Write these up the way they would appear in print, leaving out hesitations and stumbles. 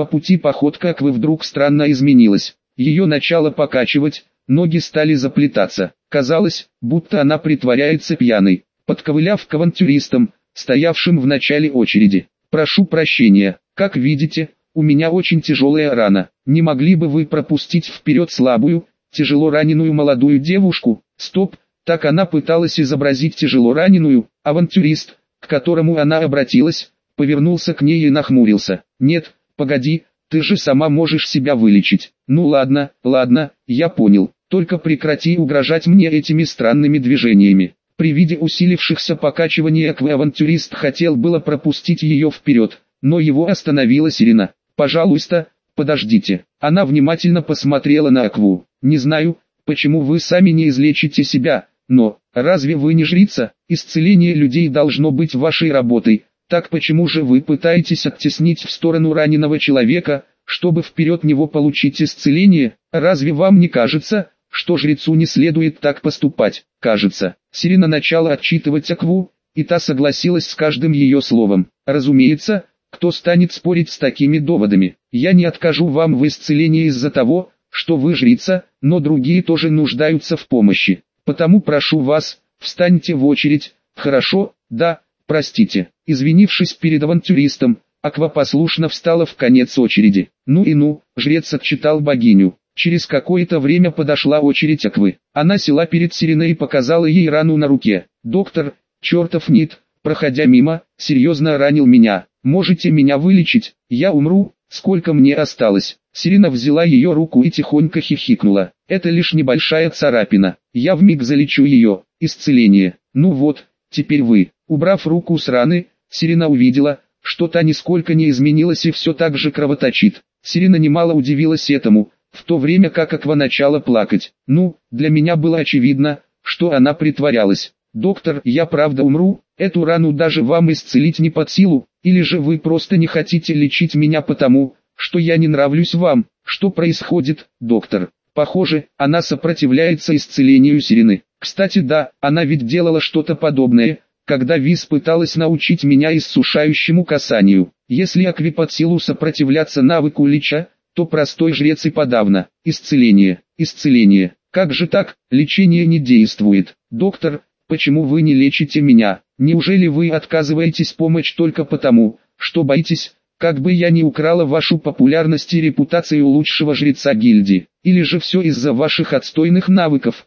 По пути походка Аквы вдруг странно изменилась. Ее начало покачивать, ноги стали заплетаться. Казалось, будто она притворяется пьяной. Подковыляв к авантюристам, стоявшим в начале очереди: «Прошу прощения, как видите, у меня очень тяжелая рана. Не могли бы вы пропустить вперед слабую, тяжело раненую молодую девушку?» Стоп, так она пыталась изобразить тяжело раненую. Авантюрист, к которому она обратилась, повернулся к ней и нахмурился. «Нет, погоди, ты же сама можешь себя вылечить». «Ну ладно, ладно, я понял, только прекрати угрожать мне этими странными движениями». При виде усилившихся покачиваний Аквы авантюрист хотел было пропустить ее вперед, но его остановила Сирена. «Пожалуйста, подождите». Она внимательно посмотрела на Акву. «Не знаю, почему вы сами не излечите себя, но, разве вы не жрица? Исцеление людей должно быть вашей работой, так почему же вы пытаетесь оттеснить в сторону раненого человека, чтобы вперед него получить исцеление? Разве вам не кажется, что жрецу не следует так поступать?» «Кажется». Сирена начала отчитывать Акву, и та согласилась с каждым ее словом. «Разумеется, кто станет спорить с такими доводами? Я не откажу вам в исцелении из-за того, что вы жрица, но другие тоже нуждаются в помощи. Потому прошу вас, встаньте в очередь». «Хорошо, да, простите». Извинившись перед авантюристом, Аква послушно встала в конец очереди. «Ну и ну», жрец отчитал богиню. Через какое-то время подошла очередь Аквы. Она села перед Сиреной и показала ей рану на руке. «Доктор, чертов Нит, проходя мимо, серьезно ранил меня. Можете меня вылечить? Я умру, сколько мне осталось?» Сирена взяла ее руку и тихонько хихикнула. «Это лишь небольшая царапина. Я вмиг залечу ее. Исцеление. Ну вот, теперь вы». Убрав руку с раны, Сирена увидела, что та нисколько не изменилась и все так же кровоточит. Сирена немало удивилась этому, в то время как Аква начала плакать. «Ну, для меня было очевидно, что она притворялась. Доктор, я правда умру? Эту рану даже вам исцелить не под силу? Или же вы просто не хотите лечить меня потому, что я не нравлюсь вам? Что происходит, доктор?» Похоже, она сопротивляется исцелению Сирены. Кстати, да, она ведь делала что-то подобное, когда Виз пыталась научить меня иссушающему касанию. Если Акве под силу сопротивляться навыку лича, то простой жрец и подавно. Исцеление, исцеление. Как же так, лечение не действует? «Доктор, почему вы не лечите меня? Неужели вы отказываетесь помочь только потому, что боитесь, как бы я не украла вашу популярность и репутацию лучшего жреца гильдии? Или же все из-за ваших отстойных навыков?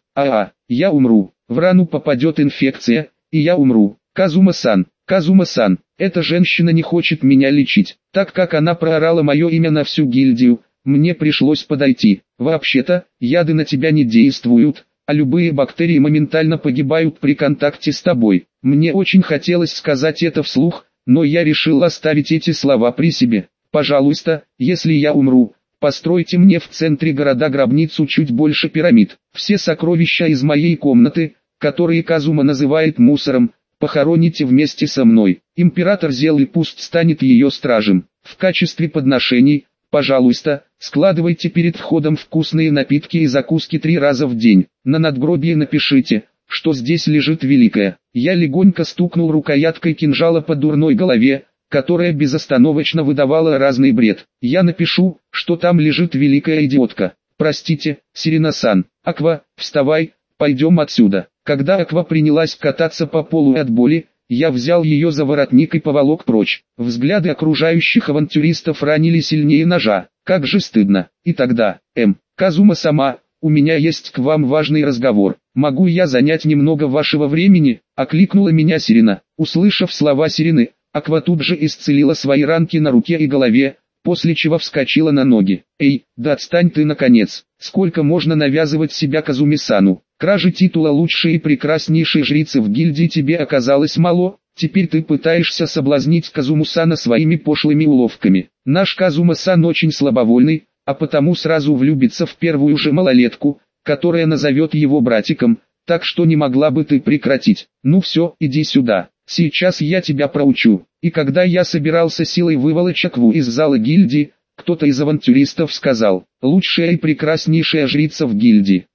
Я умру, в рану попадет инфекция, и я умру. Казума-сан, Казума-сан, эта женщина не хочет меня лечить, так как она проорала мое имя на всю гильдию, мне пришлось подойти. Вообще-то, яды на тебя не действуют, а любые бактерии моментально погибают при контакте с тобой. Мне очень хотелось сказать это вслух, но я решил оставить эти слова при себе. Пожалуйста, если я умру, постройте мне в центре города гробницу чуть больше пирамид. Все сокровища из моей комнаты, которые Казума называет мусором, похороните вместе со мной. Император Зелы пусть станет ее стражем. В качестве подношений, пожалуйста, складывайте перед входом вкусные напитки и закуски 3 раза в день. На надгробие напишите, что здесь лежит великая». Я легонько стукнул рукояткой кинжала по дурной голове, которая безостановочно выдавала разный бред. «Я напишу, что там лежит великая идиотка. Простите, Сирена-сан. Аква, вставай, пойдем отсюда». Когда Аква принялась кататься по полу от боли, я взял ее за воротник и поволок прочь. Взгляды окружающих авантюристов ранили сильнее ножа. Как же стыдно. И тогда, Казума-сама, у меня есть к вам важный разговор. Могу я занять немного вашего времени? Окликнула меня Сирена. Услышав слова Сирены, Аква тут же исцелила свои ранки на руке и голове, после чего вскочила на ноги. «Эй, да отстань ты наконец! Сколько можно навязывать себя Казуми-сану? Кражи титула лучшей и прекраснейшей жрицы в гильдии тебе оказалось мало, теперь ты пытаешься соблазнить Казуму-сана своими пошлыми уловками. Наш Казума-сан очень слабовольный, а потому сразу влюбится в первую же малолетку, которая назовет его братиком, так что не могла бы ты прекратить? Ну все, иди сюда, сейчас я тебя проучу». И когда я собирался силой выволочь Акву из зала гильдии, кто-то из авантюристов сказал: «Лучшая и прекраснейшая жрица в гильдии».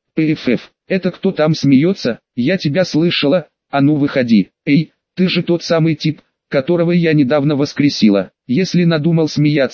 Это кто там смеется? Я тебя слышала, а ну выходи. Эй, ты же тот самый тип, которого я недавно воскресила. Если надумал смеяться,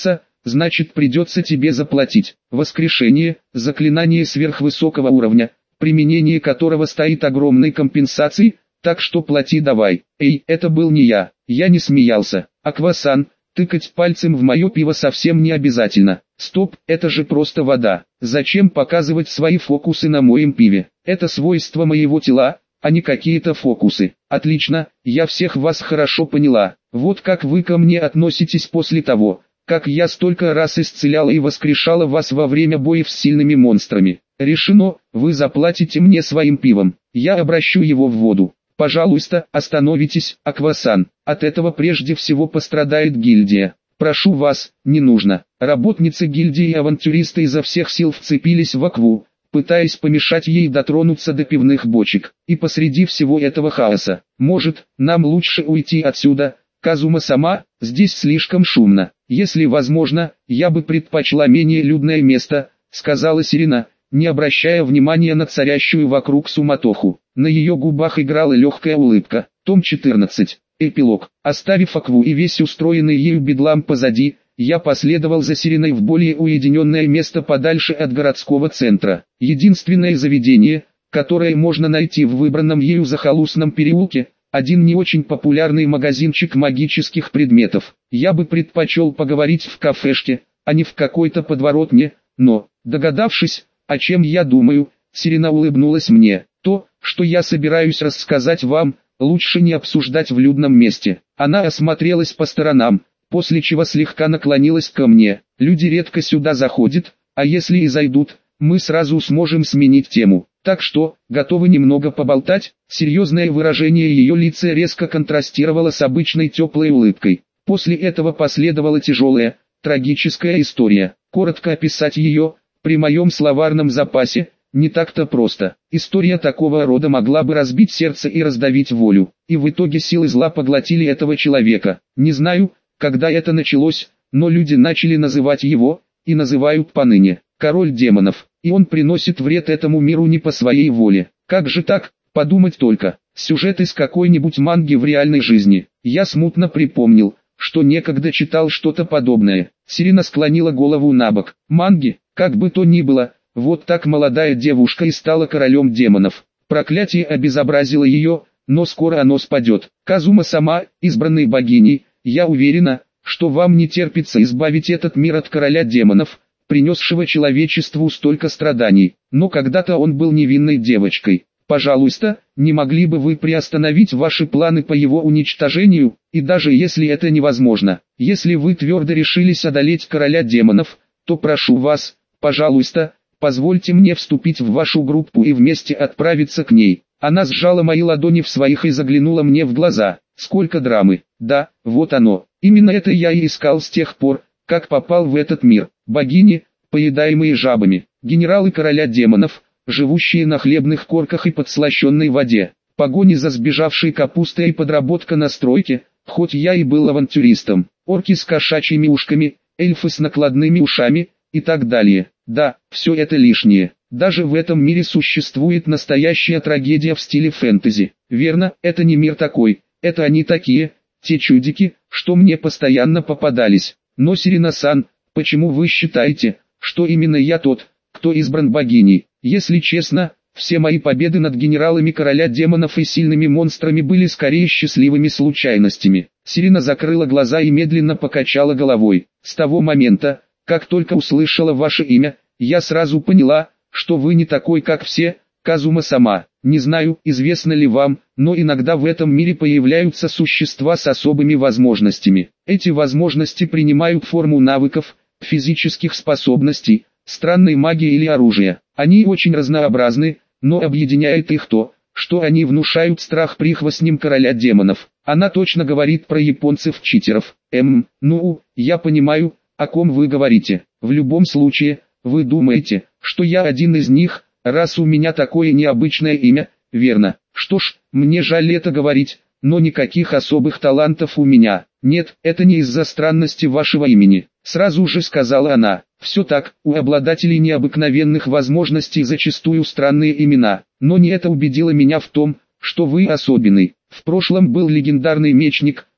значит придется тебе заплатить. Воскрешение, заклинание сверхвысокого уровня, применение которого стоит огромной компенсацией, так что плати давай. Эй, это был не я не смеялся. Аквасан, тыкать пальцем в мое пиво совсем не обязательно. Стоп, это же просто вода. Зачем показывать свои фокусы на моем пиве? Это свойство моего тела, а не какие-то фокусы. Отлично, я всех вас хорошо поняла. Вот как вы ко мне относитесь после того, как я столько раз исцеляла и воскрешала вас во время боев с сильными монстрами. Решено, вы заплатите мне своим пивом. Я обращу его в воду. Пожалуйста, остановитесь, Аквасан. От этого прежде всего пострадает гильдия. Прошу вас, не нужно. Работницы гильдии и авантюристы изо всех сил вцепились в Акву, пытаясь помешать ей дотронуться до пивных бочек. И посреди всего этого хаоса, может, нам лучше уйти отсюда, Казума-сама, здесь слишком шумно. Если возможно, я бы предпочла менее людное место, сказала Сирена, не обращая внимания на царящую вокруг суматоху. На ее губах играла легкая улыбка. Том 14. Эпилог. Оставив Акву и весь устроенный ею бедлам позади, я последовал за Сиреной в более уединенное место подальше от городского центра. Единственное заведение, которое можно найти в выбранном ею захолустном переулке, один не очень популярный магазинчик магических предметов. Я бы предпочел поговорить в кафешке, а не в какой-то подворотне, но, догадавшись, о чем я думаю, Сирена улыбнулась мне. То, что я собираюсь рассказать вам, лучше не обсуждать в людном месте. Она осмотрелась по сторонам, после чего слегка наклонилась ко мне. Люди редко сюда заходят, а если и зайдут, мы сразу сможем сменить тему. Так что, готовы немного поболтать? Серьезное выражение ее лица резко контрастировало с обычной теплой улыбкой. После этого последовала тяжелая, трагическая история. Коротко описать ее, при моем словарном запасе, не так-то просто. История такого рода могла бы разбить сердце и раздавить волю. И в итоге силы зла поглотили этого человека. Не знаю, когда это началось, но люди начали называть его, и называют поныне, король демонов. И он приносит вред этому миру не по своей воле. Как же так, подумать только. Сюжет из какой-нибудь манги в реальной жизни. Я смутно припомнил, что некогда читал что-то подобное. Сирена склонила голову набок. Манги, как бы то ни было, вот так молодая девушка и стала королем демонов. Проклятие обезобразило ее, но скоро оно спадет. Казума-сама, избранной богиней, я уверена, что вам не терпится избавить этот мир от короля демонов, принесшего человечеству столько страданий. Но когда-то он был невинной девочкой. Пожалуйста, не могли бы вы приостановить ваши планы по его уничтожению, и даже если это невозможно, если вы твердо решились одолеть короля демонов, то прошу вас, пожалуйста, позвольте мне вступить в вашу группу и вместе отправиться к ней. Она сжала мои ладони в своих и заглянула мне в глаза. Сколько драмы. Да, вот оно. Именно это я и искал с тех пор, как попал в этот мир. Богини, поедаемые жабами, генералы короля демонов, живущие на хлебных корках и подслащенной воде, погони за сбежавшей капустой и подработка на стройке, хоть я и был авантюристом, орки с кошачьими ушками, эльфы с накладными ушами, и так далее. Да, все это лишнее. Даже в этом мире существует настоящая трагедия в стиле фэнтези. Верно, это не мир такой, это они такие, те чудики, что мне постоянно попадались. Но Сирена-сан, почему вы считаете, что именно я тот, кто избран богиней? Если честно, все мои победы над генералами короля демонов и сильными монстрами были скорее счастливыми случайностями. Сирена закрыла глаза и медленно покачала головой. С того момента, как только услышала ваше имя, я сразу поняла, что вы не такой как все, Казума-сама. Не знаю, известно ли вам, но иногда в этом мире появляются существа с особыми возможностями. Эти возможности принимают форму навыков, физических способностей, странной магии или оружия. Они очень разнообразны, но объединяет их то, что они внушают страх прихвостням короля демонов. Она точно говорит про японцев-читеров. Ну, я понимаю, о ком вы говорите. В любом случае, вы думаете, что я один из них, раз у меня такое необычное имя, верно? Что ж, мне жаль это говорить, но никаких особых талантов у меня. Нет, это не из-за странности вашего имени. Сразу же сказала она. Все так, у обладателей необыкновенных возможностей зачастую странные имена. Но не это убедило меня в том, что вы особенный. В прошлом был легендарный мечник,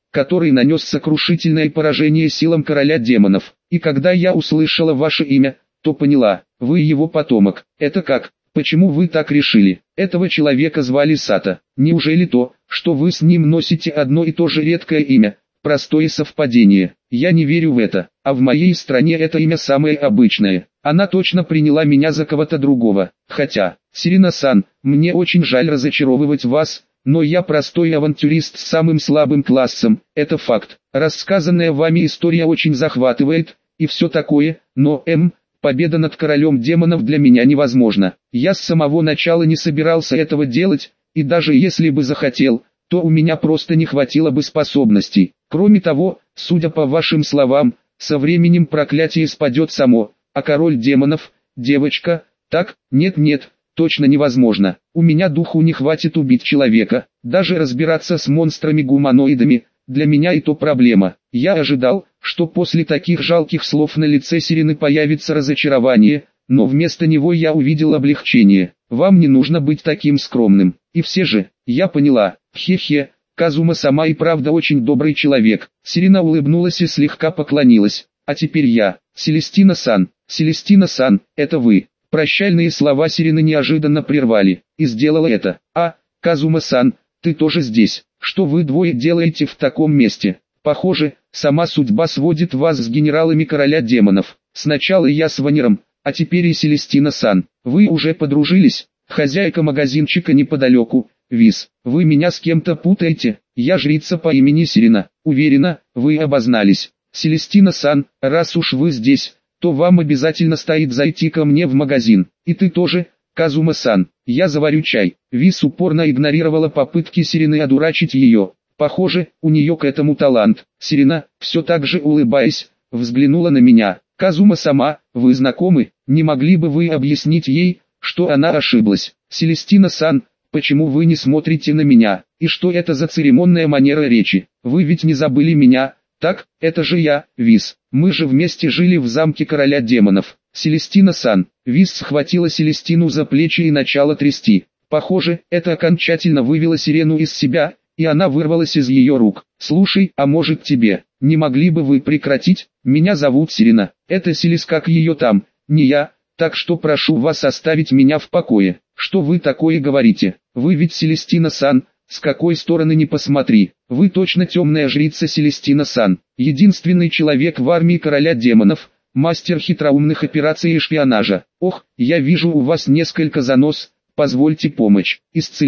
который нанес сокрушительное поражение силам короля демонов. И когда я услышала ваше имя, то поняла, вы его потомок. Это как? Почему вы так решили? Этого человека звали Сато. Неужели то, что вы с ним носите одно и то же редкое имя, простое совпадение? Я не верю в это, а в моей стране это имя самое обычное. Она точно приняла меня за кого-то другого. Хотя, Сирена-сан, мне очень жаль разочаровывать вас, но я простой авантюрист с самым слабым классом, это факт. Рассказанная вами история очень захватывает, и все такое, но победа над королем демонов для меня невозможна. Я с самого начала не собирался этого делать, и даже если бы захотел, то у меня просто не хватило бы способностей. Кроме того, судя по вашим словам, со временем проклятие спадет само, а король демонов, девочка, так, нет, точно невозможно. У меня духу не хватит убить человека, даже разбираться с монстрами-гуманоидами, для меня и то проблема. Я ожидал, что после таких жалких слов на лице Сирены появится разочарование, но вместо него я увидел облегчение. Вам не нужно быть таким скромным. И все же, я поняла, хе-хе, Казума сама и правда очень добрый человек. Сирена улыбнулась и слегка поклонилась. А теперь я, Селестина-сан, это вы. Прощальные слова Сирены неожиданно прервали, и сделала это. Казума-сан, ты тоже здесь. Что вы двое делаете в таком месте? Похоже, сама судьба сводит вас с генералами короля демонов. Сначала я с Ванером, а теперь и Селестина-сан. Вы уже подружились? Хозяйка магазинчика неподалеку. Виз, вы меня с кем-то путаете? Я жрица по имени Сирена. Уверена, вы обознались. Селестина-сан, раз уж вы здесь, то вам обязательно стоит зайти ко мне в магазин. И ты тоже, Казума-сан. Я заварю чай. Виз упорно игнорировала попытки Сирены одурачить ее. Похоже, у нее к этому талант. Сирена, все так же улыбаясь, взглянула на меня. Казума сама, вы знакомы? Не могли бы вы объяснить ей, что она ошиблась? Селестина-сан, почему вы не смотрите на меня? И что это за церемонная манера речи? Вы ведь не забыли меня? Так, это же я, Виз. Мы же вместе жили в замке короля демонов. Селестина-сан. Виз схватила Селестину за плечи и начала трясти. Похоже, это окончательно вывело Сирену из себя, и она вырвалась из ее рук. «Слушай, а может тебе, не могли бы вы прекратить? Меня зовут Сирена, это Селес, как ее там, не я, так что прошу вас оставить меня в покое». «Что вы такое говорите? Вы ведь Селестина-сан, с какой стороны ни посмотри, вы точно темная жрица Селестина-сан, единственный человек в армии короля демонов, мастер хитроумных операций и шпионажа. Ох, я вижу у вас несколько занос, позвольте помочь.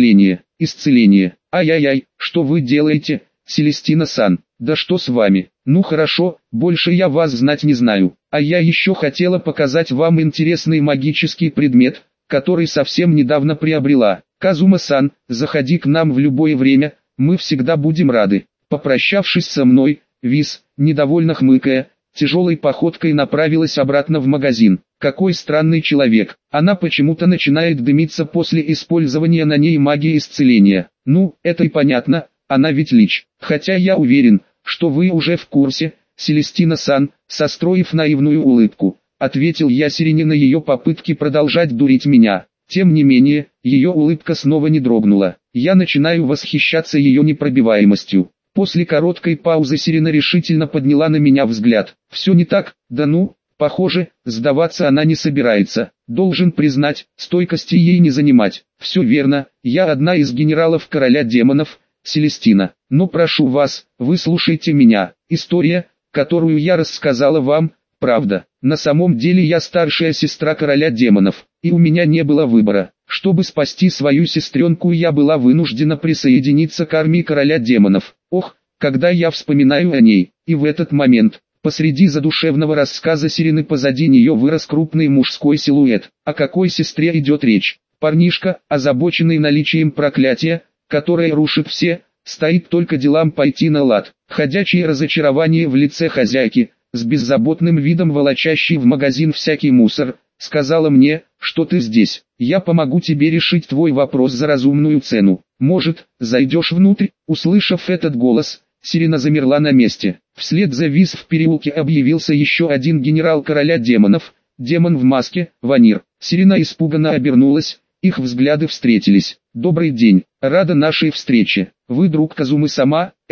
Исцеление. Ай-яй-яй, что вы делаете, Селестина-сан? Да что с вами? Ну хорошо, больше я вас знать не знаю. А я еще хотела показать вам интересный магический предмет, который совсем недавно приобрела. Казума-сан, заходи к нам в любое время, мы всегда будем рады. Попрощавшись со мной, Виз, недовольно хмыкая, тяжелой походкой направилась обратно в магазин. Какой странный человек. Она почему-то начинает дымиться после использования на ней магии исцеления. Ну, это и понятно, она ведь лич. Хотя я уверен, что вы уже в курсе, Селестина-сан, состроив наивную улыбку, ответил я Сирене на ее попытки продолжать дурить меня. Тем не менее, ее улыбка снова не дрогнула. Я начинаю восхищаться ее непробиваемостью. После короткой паузы Сирена решительно подняла на меня взгляд. Все не так, да ну, похоже, сдаваться она не собирается. Должен признать, стойкости ей не занимать. Все верно, я одна из генералов короля демонов, Селестина. Но прошу вас, выслушайте меня. История, которую я рассказала вам, правда. На самом деле я старшая сестра короля демонов, и у меня не было выбора. Чтобы спасти свою сестренку, я была вынуждена присоединиться к армии короля демонов. Ох, когда я вспоминаю о ней, и в этот момент, посреди задушевного рассказа Сирены позади нее вырос крупный мужской силуэт. О какой сестре идет речь? Парнишка, озабоченный наличием проклятия, которое рушит все, стоит только делам пойти на лад. Ходячее разочарование в лице хозяйки, с беззаботным видом волочащий в магазин всякий мусор, сказала мне, что ты здесь. Я помогу тебе решить твой вопрос за разумную цену. Может, зайдешь внутрь? Услышав этот голос, Сирена замерла на месте. Вслед за Виз в переулке объявился еще один генерал короля демонов, демон в маске, Ванир. Сирена испуганно обернулась, их взгляды встретились. «Добрый день, рада нашей встрече. Вы друг Казумы сама,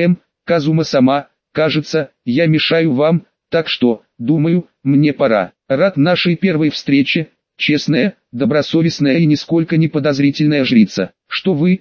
Казума-сама, кажется, я мешаю вам, так что, думаю, мне пора. Рад нашей первой встрече, честная, добросовестная и нисколько не подозрительная жрица. Что вы,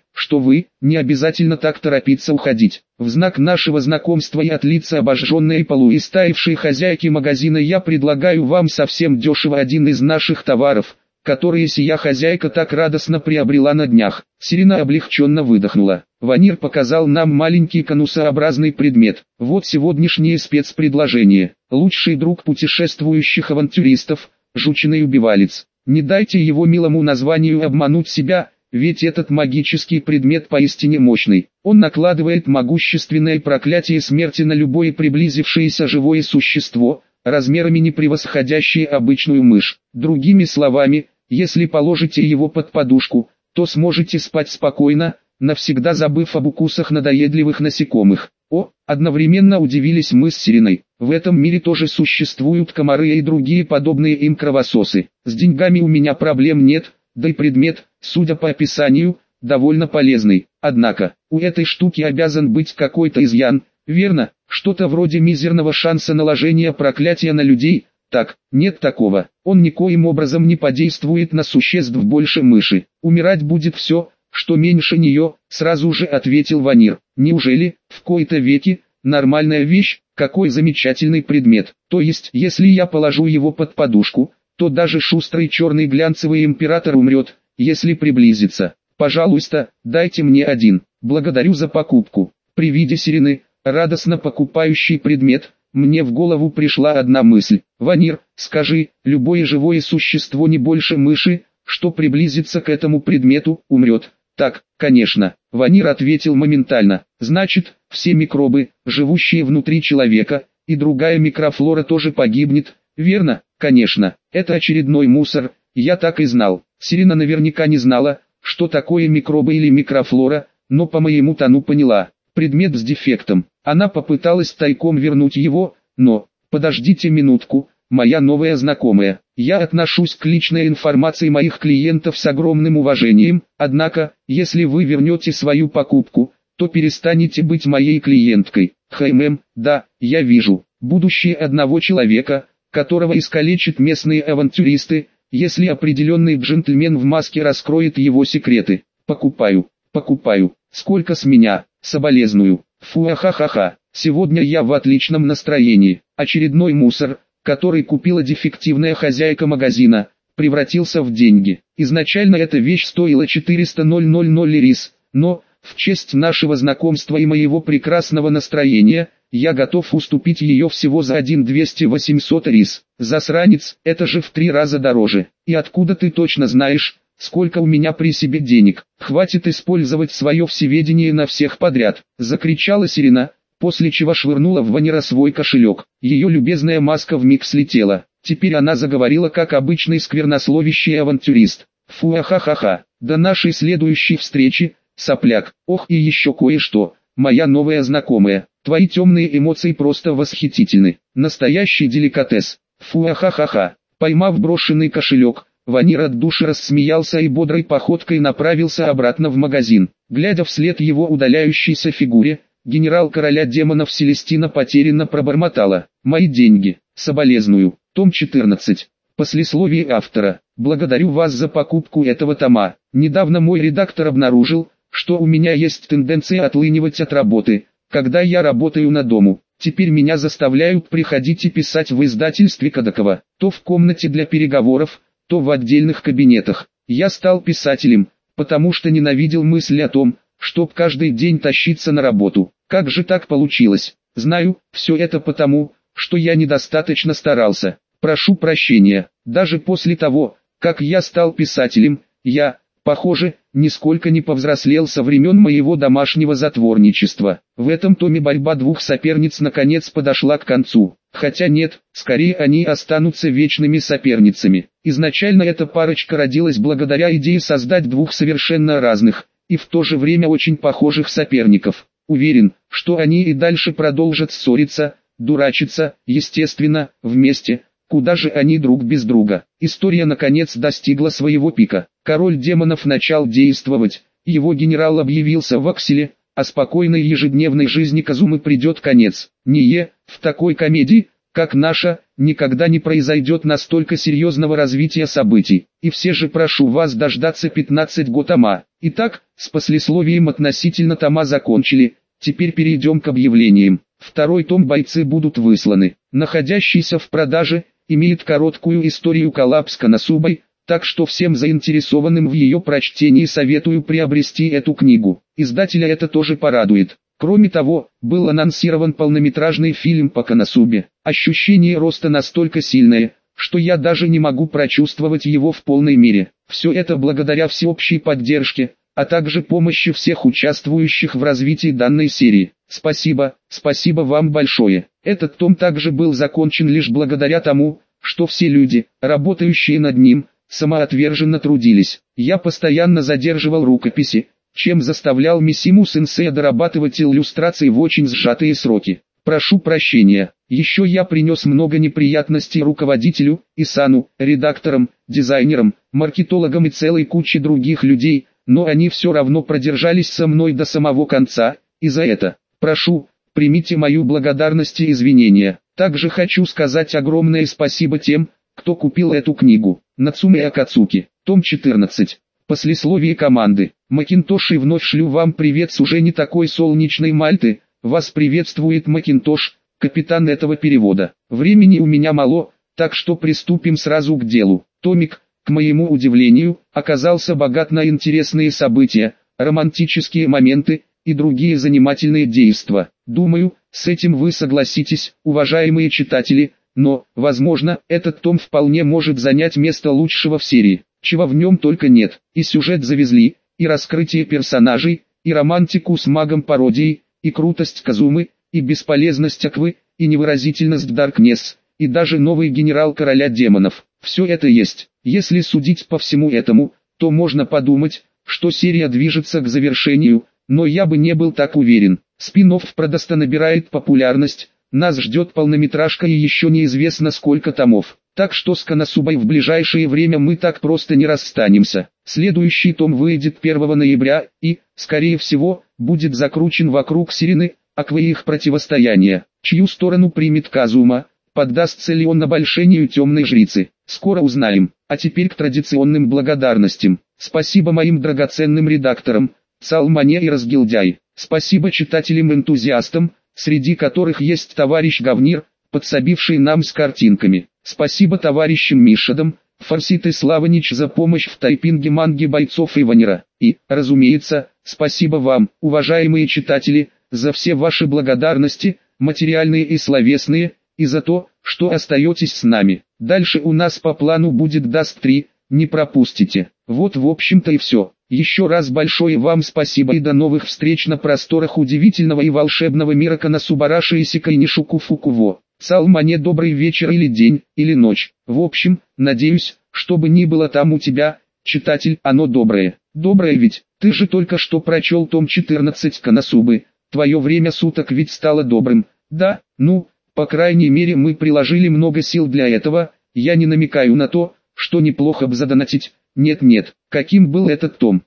не обязательно так торопиться уходить. В знак нашего знакомства и от лица обожженной полуистаившей хозяйки магазина я предлагаю вам совсем дешево один из наших товаров, которые сия хозяйка так радостно приобрела на днях. Сирена облегченно выдохнула. Ванир показал нам маленький конусообразный предмет. Вот сегодняшнее спецпредложение. Лучший друг путешествующих авантюристов, жучиный убивалец. Не дайте его милому названию обмануть себя, ведь этот магический предмет поистине мощный. Он накладывает могущественное проклятие смерти на любое приблизившееся живое существо, размерами не превосходящее обычную мышь. Другими словами, если положите его под подушку, то сможете спать спокойно, навсегда забыв об укусах надоедливых насекомых. О, одновременно удивились мы с Сиреной. В этом мире тоже существуют комары и другие подобные им кровососы. С деньгами у меня проблем нет, да и предмет, судя по описанию, довольно полезный. Однако, у этой штуки обязан быть какой-то изъян, верно? Что-то вроде мизерного шанса наложения проклятия на людей. Так, нет такого. Он никоим образом не подействует на существ больше мыши. Умирать будет все, что меньше нее, сразу же ответил Ванир. Неужели, в кои-то веки, нормальная вещь, какой замечательный предмет. То есть, если я положу его под подушку, то даже шустрый черный глянцевый император умрет, если приблизится. Пожалуйста, дайте мне один. Благодарю за покупку. При виде Сирены, радостно покупающий предмет, мне в голову пришла одна мысль. Ванир, скажи, любое живое существо не больше мыши, что приблизится к этому предмету, умрет. Так, конечно. Ванир ответил моментально. Значит, все микробы, живущие внутри человека, и другая микрофлора тоже погибнет, верно? Конечно. Это очередной мусор, я так и знал. Сирена наверняка не знала, что такое микробы или микрофлора, но по моему тону поняла. Предмет с дефектом. Она попыталась тайком вернуть его, но... Подождите минутку, моя новая знакомая. Я отношусь к личной информации моих клиентов с огромным уважением, однако, если вы вернете свою покупку, то перестанете быть моей клиенткой. Да, я вижу. Будущее одного человека, которого искалечат местные авантюристы, если определенный джентльмен в маске раскроет его секреты. Покупаю. Сколько с меня? Соболезную. Фу-ахахаха. Сегодня я в отличном настроении. Очередной мусор, который купила дефективная хозяйка магазина, превратился в деньги. Изначально эта вещь стоила 400 000 рис, но, в честь нашего знакомства и моего прекрасного настроения, я готов уступить ее всего за 1 200 рис. Засранец, это же в 3 раза дороже. И откуда ты точно знаешь, сколько у меня при себе денег? Хватит использовать свое всеведение на всех подряд, закричала Сирена, после чего швырнула в Ванира свой кошелек. Ее любезная маска вмиг слетела. Теперь она заговорила как обычный сквернословящий авантюрист. Фу-ахахаха, до нашей следующей встречи, сопляк. Ох, и еще кое-что, моя новая знакомая. Твои темные эмоции просто восхитительны. Настоящий деликатес. Фу-ахахаха. Поймав брошенный кошелек, Ванир от души рассмеялся и бодрой походкой направился обратно в магазин. Глядя вслед его удаляющейся фигуре, генерал короля демонов Селестина потерянно пробормотала. «Мои деньги, соболезную». Том 14. Послесловие автора. Благодарю вас за покупку этого тома. Недавно мой редактор обнаружил, что у меня есть тенденция отлынивать от работы, когда я работаю на дому. Теперь меня заставляют приходить и писать в издательстве Кадакова, то в комнате для переговоров, то в отдельных кабинетах. Я стал писателем, потому что ненавидел мысль о том, чтоб каждый день тащиться на работу. Как же так получилось? Знаю, все это потому, что я недостаточно старался. Прошу прощения. Даже после того, как я стал писателем, я, похоже, нисколько не повзрослел со времен моего домашнего затворничества. В этом томе борьба двух соперниц наконец подошла к концу. Хотя нет, скорее они останутся вечными соперницами. Изначально эта парочка родилась благодаря идее создать двух совершенно разных, и в то же время очень похожих соперников. Уверен, что они и дальше продолжат ссориться, дурачиться, естественно, вместе. Куда же они друг без друга? История наконец достигла своего пика. Король демонов начал действовать, его генерал объявился в акселе, а спокойной ежедневной жизни Казумы придет конец. В такой комедии, как наша, никогда не произойдет настолько серьезного развития событий. И все же прошу вас дождаться 15 тома. Итак, с послесловием относительно тома закончили, теперь перейдем к объявлениям. Второй том «Бойцы будут высланы». Находящийся в продаже, имеет короткую историю коллапс Коносубой, так что всем заинтересованным в ее прочтении советую приобрести эту книгу. Издателя это тоже порадует. Кроме того, был анонсирован полнометражный фильм по Коносубе. Ощущение роста настолько сильное, что я даже не могу прочувствовать его в полной мере. Все это благодаря всеобщей поддержке, а также помощи всех участвующих в развитии данной серии. Спасибо вам большое. Этот том также был закончен лишь благодаря тому, что все люди, работающие над ним, самоотверженно трудились. Я постоянно задерживал рукописи, чем заставлял Мисиму-сенсея дорабатывать иллюстрации в очень сжатые сроки. Прошу прощения. Еще я принес много неприятностей руководителю, Исану, редакторам, дизайнерам, маркетологам и целой куче других людей, но они все равно продержались со мной до самого конца, и за это, прошу, примите мою благодарность и извинения. Также хочу сказать огромное спасибо тем, кто купил эту книгу. Нацуме Акацуки, том 14. Послесловие команды. Макинтоши, вновь шлю вам привет с уже не такой солнечной Мальты. Вас приветствует Макинтош, капитан этого перевода. Времени у меня мало, так что приступим сразу к делу. Томик, к моему удивлению, оказался богат на интересные события, романтические моменты и другие занимательные действия. Думаю, с этим вы согласитесь, уважаемые читатели, но, возможно, этот том вполне может занять место лучшего в серии. Чего в нем только нет. И сюжет завезли, и раскрытие персонажей, и романтику с магом-пародией, и крутость Казумы, и бесполезность Аквы, и невыразительность Даркнесс, и даже новый генерал короля демонов. Все это есть. Если судить по всему этому, то можно подумать, что серия движется к завершению, но я бы не был так уверен. Спин-офф просто набирает популярность, нас ждет полнометражка и еще неизвестно сколько томов. Так что с Коносубой в ближайшее время мы так просто не расстанемся. Следующий том выйдет 1 ноября и, скорее всего, будет закручен вокруг Сирены, Аквы и их противостояния. Чью сторону примет Казума, поддастся ли он обольщению темной жрицы, скоро узнаем. А теперь к традиционным благодарностям. Спасибо моим драгоценным редакторам, Цалмане и Разгильдяй. Спасибо читателям-энтузиастам, среди которых есть товарищ Говнир, подсобивший нам с картинками. Спасибо товарищам Мишадам, Фарсит и Славонич за помощь в тайпинге манги бойцов Иванера. И, разумеется, спасибо вам, уважаемые читатели, за все ваши благодарности, материальные и словесные, и за то, что остаетесь с нами. Дальше у нас по плану будет Dust 3, не пропустите. Вот в общем-то и все. Еще раз большое вам спасибо и до новых встреч на просторах удивительного и волшебного мира Коносубараши и Сикайнишуку Фукуво. Цалмане, добрый вечер или день, или ночь. В общем, надеюсь, что бы ни было там у тебя, читатель, оно доброе. Доброе ведь, ты же только что прочел том 14 Коносубы, твое время суток ведь стало добрым. Да, ну, по крайней мере мы приложили много сил для этого, я не намекаю на то, что неплохо бы задонатить. Нет, каким был этот том?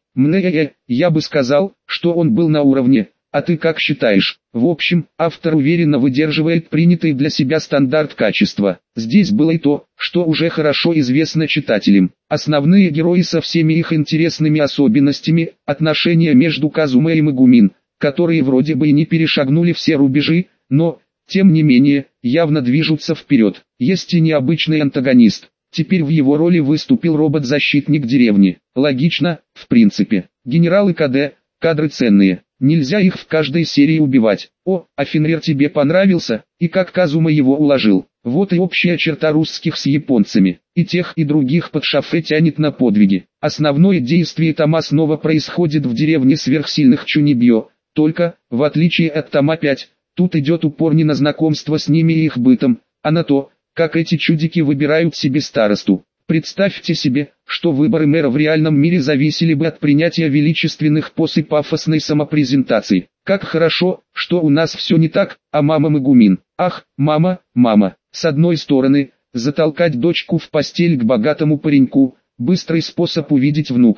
Я бы сказал, что он был на уровне. А ты как считаешь? В общем, автор уверенно выдерживает принятый для себя стандарт качества. Здесь было и то, что уже хорошо известно читателям. Основные герои со всеми их интересными особенностями, отношения между Казумой и Мегумин, которые вроде бы и не перешагнули все рубежи, но, тем не менее, явно движутся вперед. Есть и необычный антагонист. Теперь в его роли выступил робот-защитник деревни. Логично, в принципе. Генералы КД, кадры ценные. Нельзя их в каждой серии убивать. О, а Фенрир тебе понравился, и как Казума его уложил. Вот и общая черта русских с японцами. И тех, и других под шофе тянет на подвиги. Основное действие тома снова происходит в деревне сверхсильных Чунибьё. Только, в отличие от тома 5, тут идет упор не на знакомство с ними и их бытом, а на то, как эти чудики выбирают себе старосту. Представьте себе, что выборы мэра в реальном мире зависели бы от принятия величественных поз и пафосной самопрезентации. Как хорошо, что у нас все не так, а мама Мегумин. Ах, мама. С одной стороны, затолкать дочку в постель к богатому пареньку, быстрый способ увидеть внуков.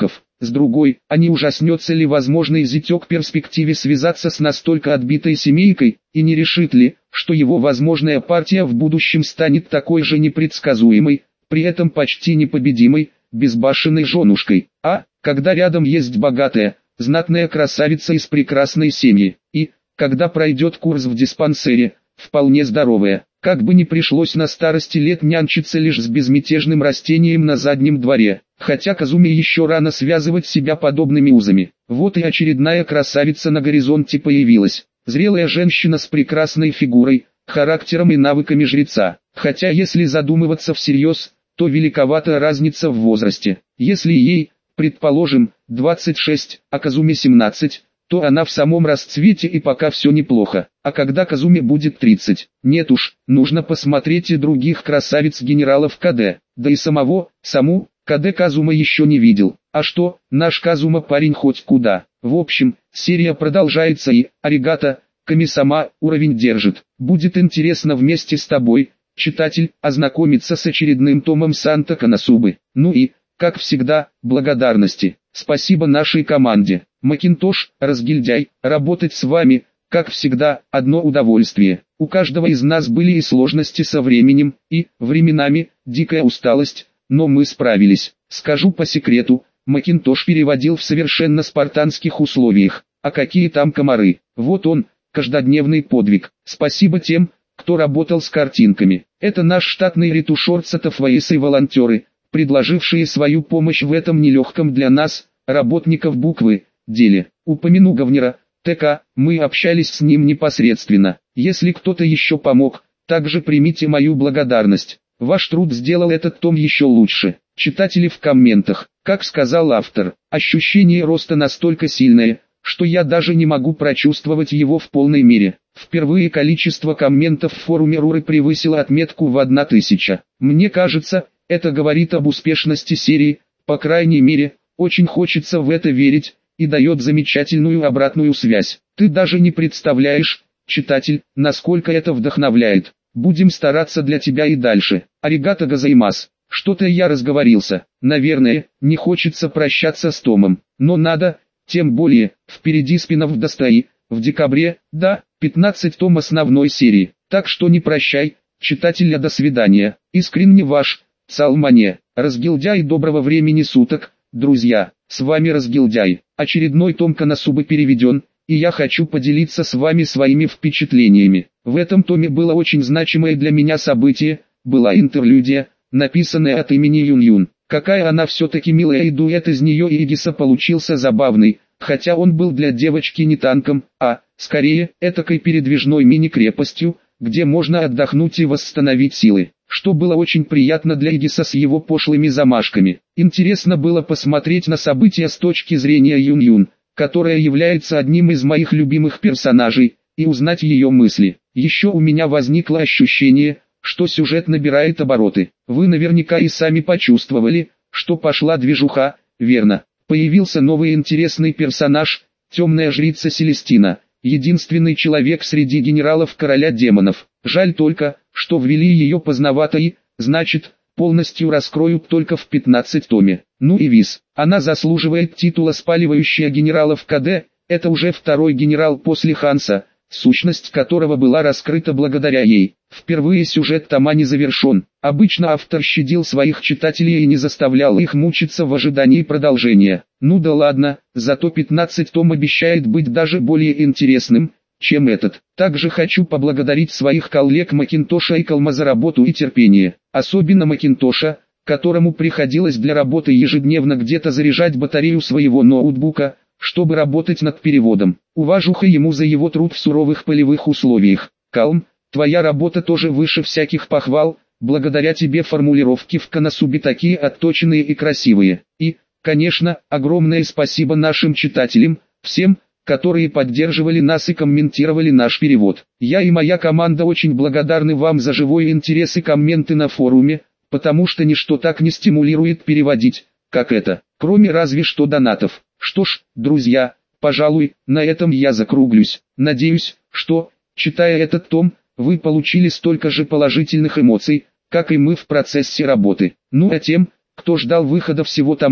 с другой, а не ужаснется ли возможный зятек перспективе связаться с настолько отбитой семейкой, и не решит ли, что его возможная партия в будущем станет такой же непредсказуемой, при этом почти непобедимой, безбашенной женушкой, а, когда рядом есть богатая, знатная красавица из прекрасной семьи, и, когда пройдет курс в диспансере, вполне здоровая, как бы не пришлось на старости лет нянчиться лишь с безмятежным растением на заднем дворе, хотя Казуми еще рано связывать себя подобными узами. Вот и очередная красавица на горизонте появилась, зрелая женщина с прекрасной фигурой, характером и навыками жреца, хотя если задумываться всерьез, то великовата разница в возрасте. Если ей, предположим, 26, а Казуми 17, то она в самом расцвете и пока все неплохо, а когда Казуми будет 30, нет уж, нужно посмотреть и других красавиц-генералов КД, да и саму, КД Казума еще не видел, а что, наш Казума парень хоть куда. В общем, серия продолжается и, аригато, Ками-сама, уровень держит, будет интересно вместе с тобой, читатель, ознакомиться с очередным томом Санта Коносубы. Ну и, как всегда, благодарности. Спасибо нашей команде. Макинтош, разгильдяй, работать с вами, как всегда, одно удовольствие. У каждого из нас были и сложности со временем, и, временами, дикая усталость, но мы справились. Скажу по секрету, Макинтош переводил в совершенно спартанских условиях. А какие там комары? Вот он, каждодневный подвиг. Спасибо тем, кто работал с картинками. Это наш штатный ретушер Сатофаис и волонтеры, предложившие свою помощь в этом нелегком для нас, работников буквы, деле. Упомяну Говнера, ТК, мы общались с ним непосредственно. Если кто-то еще помог, также примите мою благодарность. Ваш труд сделал этот том еще лучше. Читатели в комментах, как сказал автор, ощущение роста настолько сильное, что я даже не могу прочувствовать его в полной мере. Впервые количество комментов в форуме Руры превысило отметку в 1000. Мне кажется, это говорит об успешности серии, по крайней мере, очень хочется в это верить, и дает замечательную обратную связь. Ты даже не представляешь, читатель, насколько это вдохновляет. Будем стараться для тебя и дальше. Аригато гозаимас. Что-то я разговорился. Наверное, не хочется прощаться с томом, но надо, тем более, впереди спин-офф Достои, в декабре, да, 15 том основной серии. Так что не прощай, читателя, до свидания. Искренне ваш, Цалмане. Разгильдяй, доброго времени суток, друзья. С вами Разгильдяй. Очередной том Коносубы переведен, и я хочу поделиться с вами своими впечатлениями. В этом томе было очень значимое для меня событие, была интерлюдия, написанная от имени Юн-Юн. Какая она все-таки милая, и дуэт из нее и Игиса получился забавный, хотя он был для девочки не танком, а, скорее, этакой передвижной мини-крепостью, где можно отдохнуть и восстановить силы, что было очень приятно для Игиса с его пошлыми замашками. Интересно было посмотреть на события с точки зрения Юн-Юн, которая является одним из моих любимых персонажей, и узнать ее мысли. Еще у меня возникло ощущение, что сюжет набирает обороты. Вы наверняка и сами почувствовали, что пошла движуха, верно. Появился новый интересный персонаж, темная жрица Селестина, единственный человек среди генералов короля демонов. Жаль только, что ввели ее поздновато и, значит, полностью раскроют только в 15 томе. Ну и Виз, она заслуживает титула спаливающая генералов КД, это уже второй генерал после Ханса, сущность которого была раскрыта благодаря ей. Впервые сюжет тома не завершен. Обычно автор щадил своих читателей и не заставлял их мучиться в ожидании продолжения. Ну да ладно, зато 15 том обещает быть даже более интересным, чем этот. Также хочу поблагодарить своих коллег Макинтоша и Калма за работу и терпение. Особенно Макинтоша, которому приходилось для работы ежедневно где-то заряжать батарею своего ноутбука, чтобы работать над переводом. Уважуха ему за его труд в суровых полевых условиях. Калм, твоя работа тоже выше всяких похвал, благодаря тебе формулировки в Коносубе такие отточенные и красивые. И, конечно, огромное спасибо нашим читателям, всем, которые поддерживали нас и комментировали наш перевод. Я и моя команда очень благодарны вам за живой интерес и комменты на форуме, потому что ничто так не стимулирует переводить, как это, кроме разве что донатов. Что ж, друзья, пожалуй, на этом я закруглюсь. Надеюсь, что, читая этот том, вы получили столько же положительных эмоций, как и мы в процессе работы. Ну а тем, кто ждал выхода всего тома,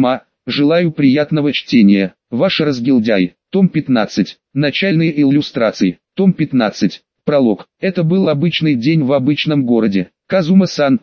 Желаю приятного чтения. Ваш разгильдяй. Том 15. Начальные иллюстрации. Том 15. Пролог. Это был обычный день в обычном городе. Казума-сан,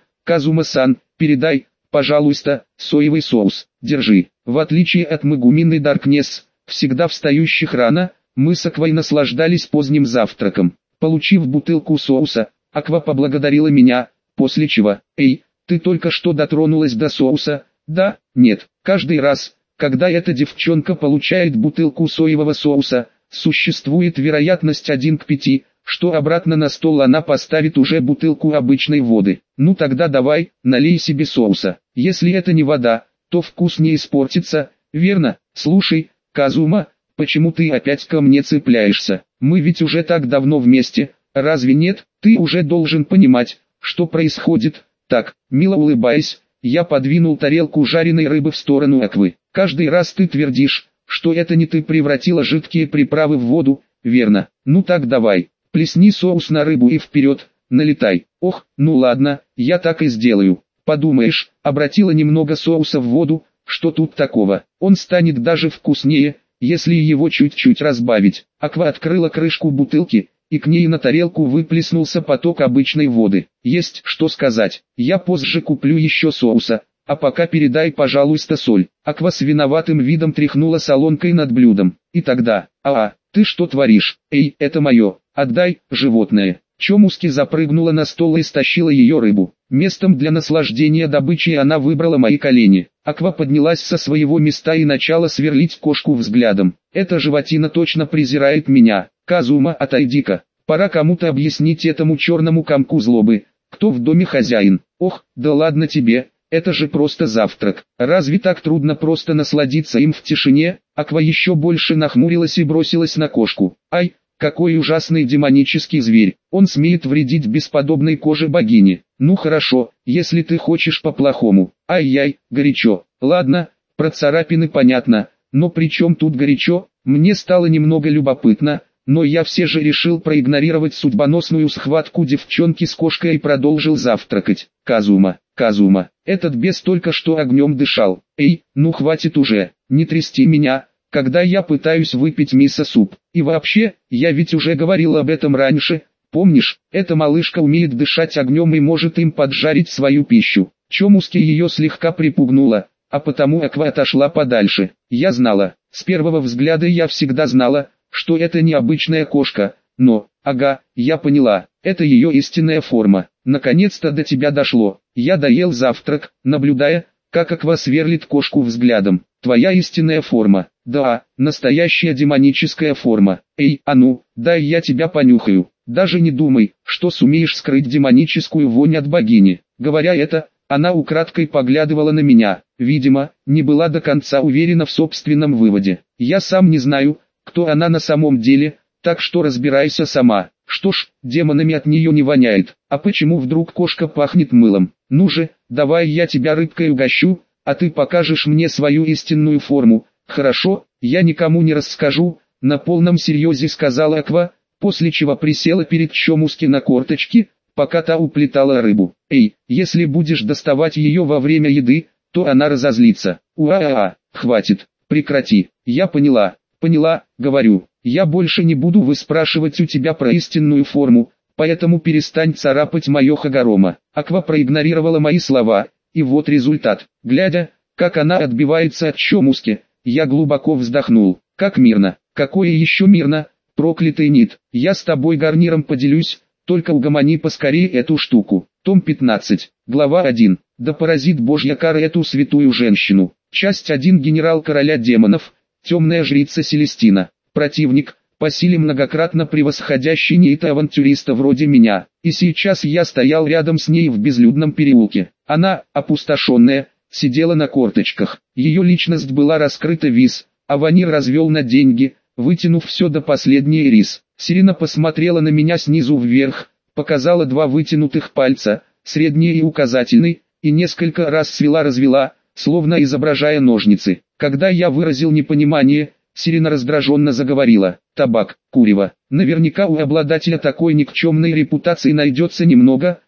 передай, пожалуйста, соевый соус. Держи. В отличие от Мегумины Даркнесс, всегда встающих рано, мы с Аквой наслаждались поздним завтраком. Получив бутылку соуса, Аква поблагодарила меня, после чего: «Эй, ты только что дотронулась до соуса?» «Да, нет, каждый раз, когда эта девчонка получает бутылку соевого соуса, существует вероятность 1 к 5, что обратно на стол она поставит уже бутылку обычной воды. Ну тогда давай, налей себе соуса. Если это не вода, то вкус не испортится, верно? Слушай, Казума, почему ты опять ко мне цепляешься? Мы ведь уже так давно вместе, разве нет? Ты уже должен понимать, что происходит». Так, мило улыбаясь, я подвинул тарелку жареной рыбы в сторону Аквы. «Каждый раз ты твердишь, что это не ты превратила жидкие приправы в воду, верно? Ну так давай, плесни соус на рыбу и вперед, налетай». «Ох, ну ладно, я так и сделаю. Подумаешь, обратила немного соуса в воду, что тут такого? Он станет даже вкуснее, если его чуть-чуть разбавить». Аква открыла крышку бутылки, и к ней на тарелку выплеснулся поток обычной воды. «Есть что сказать, я позже куплю еще соуса, а пока передай, пожалуйста, соль». Аква с виноватым видом тряхнула солонкой над блюдом. И тогда: ты что творишь? Эй, это мое, отдай, животное». Чомуски запрыгнула на стол и стащила ее рыбу. Местом для наслаждения добычей она выбрала мои колени. Аква поднялась со своего места и начала сверлить кошку взглядом. «Эта животина точно презирает меня. Казума, отойди-ка. Пора кому-то объяснить этому черному комку злобы, кто в доме хозяин». «Ох, да ладно тебе, это же просто завтрак. Разве так трудно просто насладиться им в тишине?» Аква еще больше нахмурилась и бросилась на кошку. «Ай, какой ужасный демонический зверь, он смеет вредить бесподобной коже богини. Ну хорошо, если ты хочешь по-плохому». «Ай-яй, горячо». «Ладно, про царапины понятно, но при чем тут горячо?» Мне стало немного любопытно, но я все же решил проигнорировать судьбоносную схватку девчонки с кошкой и продолжил завтракать. «Казума, этот бес только что огнем дышал. Эй, ну хватит уже, не трясти меня, когда я пытаюсь выпить мисо-суп. И вообще, я ведь уже говорил об этом раньше, помнишь, эта малышка умеет дышать огнем и может им поджарить свою пищу». Чомуски ее слегка припугнула, а потому Аква отошла подальше. Я знала, с первого взгляда я всегда знала, что это не обычная кошка, но, я поняла, это ее истинная форма. Наконец-то до тебя дошло. Я доел завтрак, наблюдая, как Аква сверлит кошку взглядом. «Твоя истинная форма». «Да, настоящая демоническая форма. Эй, а ну, дай я тебя понюхаю. Даже не думай, что сумеешь скрыть демоническую вонь от богини». Говоря это, она украдкой поглядывала на меня, видимо, не была до конца уверена в собственном выводе. Я сам не знаю, кто она на самом деле, так что разбирайся сама. Что ж, демонами от нее не воняет. А почему вдруг кошка пахнет мылом? Ну же, давай я тебя рыбкой угощу, а ты покажешь мне свою истинную форму. Хорошо, я никому не расскажу, на полном серьезе сказала Аква, после чего присела перед Чомуски на корточки, пока та уплетала рыбу. «Эй, если будешь доставать ее во время еды, то она разозлится». Хватит, прекрати. Я поняла, говорю. Я больше не буду выспрашивать у тебя про истинную форму, поэтому перестань царапать мое хагорома». Аква проигнорировала мои слова, и вот результат. Глядя, как она отбивается от Чомуски, я глубоко вздохнул. Как мирно. Какое еще мирно, проклятый Нит. Я с тобой гарниром поделюсь, только угомони поскорее эту штуку. Том 15, глава 1. Да поразит Божья кара эту святую женщину. Часть 1. Генерал короля демонов, темная жрица Селестина. Противник, по силе многократно превосходящий Нита авантюриста вроде меня. И сейчас я стоял рядом с ней в безлюдном переулке. Она, опустошенная, сидела на корточках. Ее личность была раскрыта виз, а Ванир развел на деньги, вытянув все до последней рис. Сирена посмотрела на меня снизу вверх, показала два вытянутых пальца, средний и указательный, и несколько раз свела-развела, словно изображая ножницы. Когда я выразил непонимание, Сирена раздраженно заговорила. «Табак, курево. Наверняка у обладателя такой никчемной репутации найдется немного,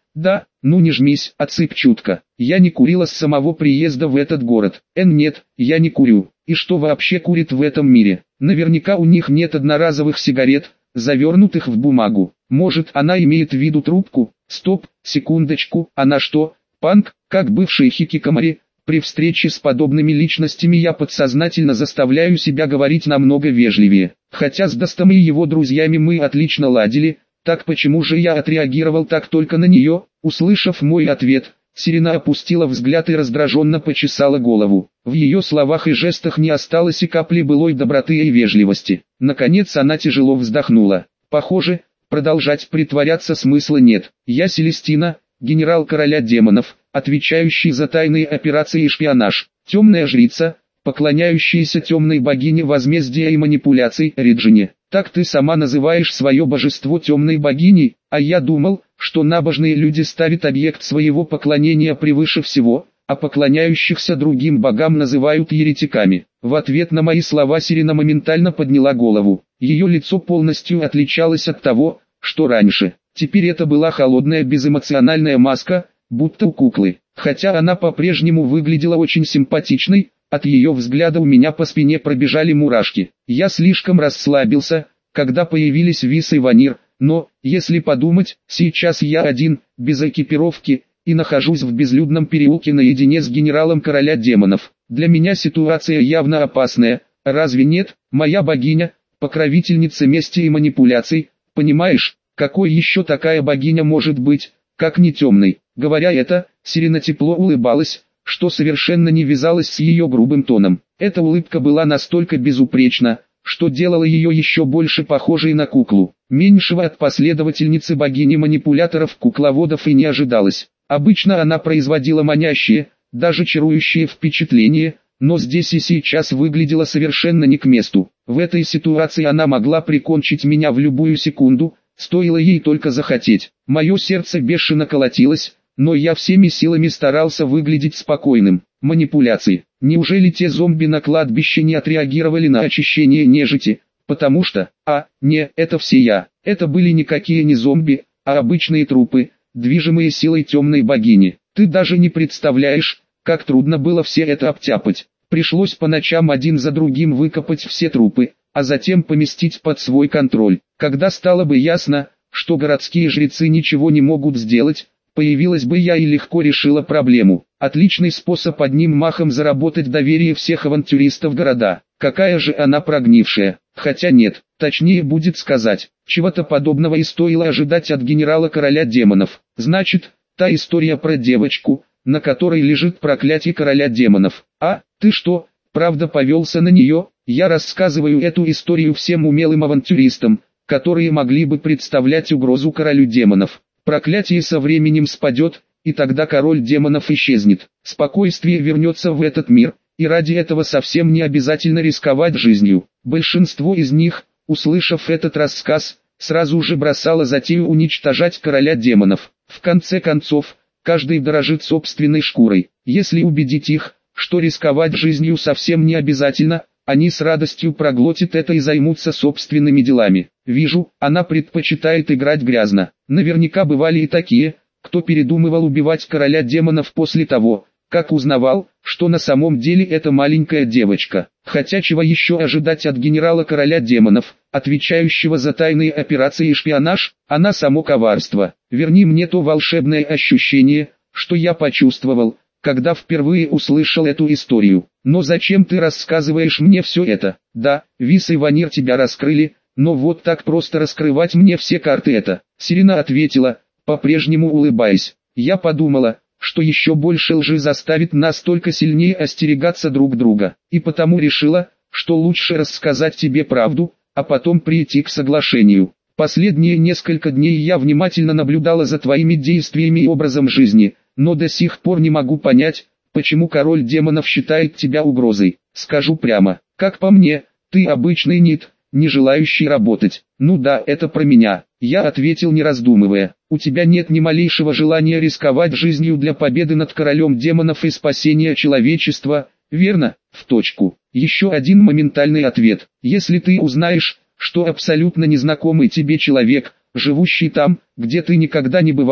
Да, ну не жмись, отсыпь чутко. Я не курила с самого приезда в этот город. Нет, я не курю. И что вообще курит в этом мире? Наверняка у них нет одноразовых сигарет, завернутых в бумагу. Может, она имеет в виду трубку? Стоп, секундочку, она что, панк, как бывший хикикомори? При встрече с подобными личностями я подсознательно заставляю себя говорить намного вежливее. Хотя с Достом и его друзьями мы отлично ладили, так почему же я отреагировал так только на нее? Услышав мой ответ, Сирена опустила взгляд и раздраженно почесала голову. В ее словах и жестах не осталось и капли былой доброты и вежливости. Наконец она тяжело вздохнула. Похоже, продолжать притворяться смысла нет. Я Селестина, генерал короля демонов, отвечающий за тайные операции и шпионаж, темная жрица, поклоняющаяся темной богине возмездия и манипуляций, Реджине. Так ты сама называешь свое божество темной богиней, а я думал, что набожные люди ставят объект своего поклонения превыше всего, а поклоняющихся другим богам называют еретиками. В ответ на мои слова Сирена моментально подняла голову. Ее лицо полностью отличалось от того, что раньше. Теперь это была холодная безэмоциональная маска, будто у куклы. Хотя она по-прежнему выглядела очень симпатичной, от ее взгляда у меня по спине пробежали мурашки. Я слишком расслабился, когда появились Вис и Ванир, но, если подумать, сейчас я один, без экипировки, и нахожусь в безлюдном переулке наедине с генералом короля демонов. Для меня ситуация явно опасная, разве нет? Моя богиня, покровительница мести и манипуляций, понимаешь, какой еще такая богиня может быть, как не темной? Говоря это, Сирена тепло улыбалась, что совершенно не вязалось с ее грубым тоном. Эта улыбка была настолько безупречна, что делало ее еще больше похожей на куклу. Меньшего от последовательницы богини манипуляторов кукловодов и не ожидалось. Обычно она производила манящие, даже чарующие впечатления, но здесь и сейчас выглядела совершенно не к месту. В этой ситуации она могла прикончить меня в любую секунду, стоило ей только захотеть. Мое сердце бешено колотилось, но я всеми силами старался выглядеть спокойным. Манипуляции. Неужели те зомби на кладбище не отреагировали на очищение нежити? Потому что, не, это все я. Это были никакие не зомби, а обычные трупы, движимые силой темной богини. Ты даже не представляешь, как трудно было все это обтяпать. Пришлось по ночам один за другим выкопать все трупы, а затем поместить под свой контроль. Когда стало бы ясно, что городские жрецы ничего не могут сделать, появилась бы я и легко решила проблему. Отличный способ одним махом заработать доверие всех авантюристов города. Какая же она прогнившая. Хотя нет, точнее будет сказать, чего-то подобного и стоило ожидать от генерала короля демонов. Значит, та история про девочку, на которой лежит проклятие короля демонов. Ты что, правда повелся на нее? Я рассказываю эту историю всем умелым авантюристам, которые могли бы представлять угрозу королю демонов. Проклятие со временем спадет, и тогда король демонов исчезнет. Спокойствие вернется в этот мир, и ради этого совсем не обязательно рисковать жизнью. Большинство из них, услышав этот рассказ, сразу же бросало затею уничтожать короля демонов. В конце концов, каждый дорожит собственной шкурой. Если убедить их, что рисковать жизнью совсем не обязательно, они с радостью проглотят это и займутся собственными делами. Вижу, она предпочитает играть грязно. Наверняка бывали и такие, кто передумывал убивать короля демонов после того, как узнавал, что на самом деле это маленькая девочка. Хотя чего еще ожидать от генерала короля демонов, отвечающего за тайные операции и шпионаж? Она само коварство. Верни мне то волшебное ощущение, что я почувствовал, когда впервые услышал эту историю. Но зачем ты рассказываешь мне все это? Да, Вис и Ванир тебя раскрыли, но вот так просто раскрывать мне все карты это. Сирена ответила, по-прежнему улыбаясь. Я подумала, что еще больше лжи заставит нас только сильнее остерегаться друг друга. И потому решила, что лучше рассказать тебе правду, а потом прийти к соглашению. Последние несколько дней я внимательно наблюдала за твоими действиями и образом жизни, но до сих пор не могу понять, почему король демонов считает тебя угрозой. Скажу прямо, как по мне, ты обычный нит, не желающий работать. Ну да, это про меня. Я ответил не раздумывая. У тебя нет ни малейшего желания рисковать жизнью для победы над королем демонов и спасения человечества, верно? В точку. Еще один моментальный ответ. Если ты узнаешь, что абсолютно незнакомый тебе человек, живущий там, где ты никогда не бывал,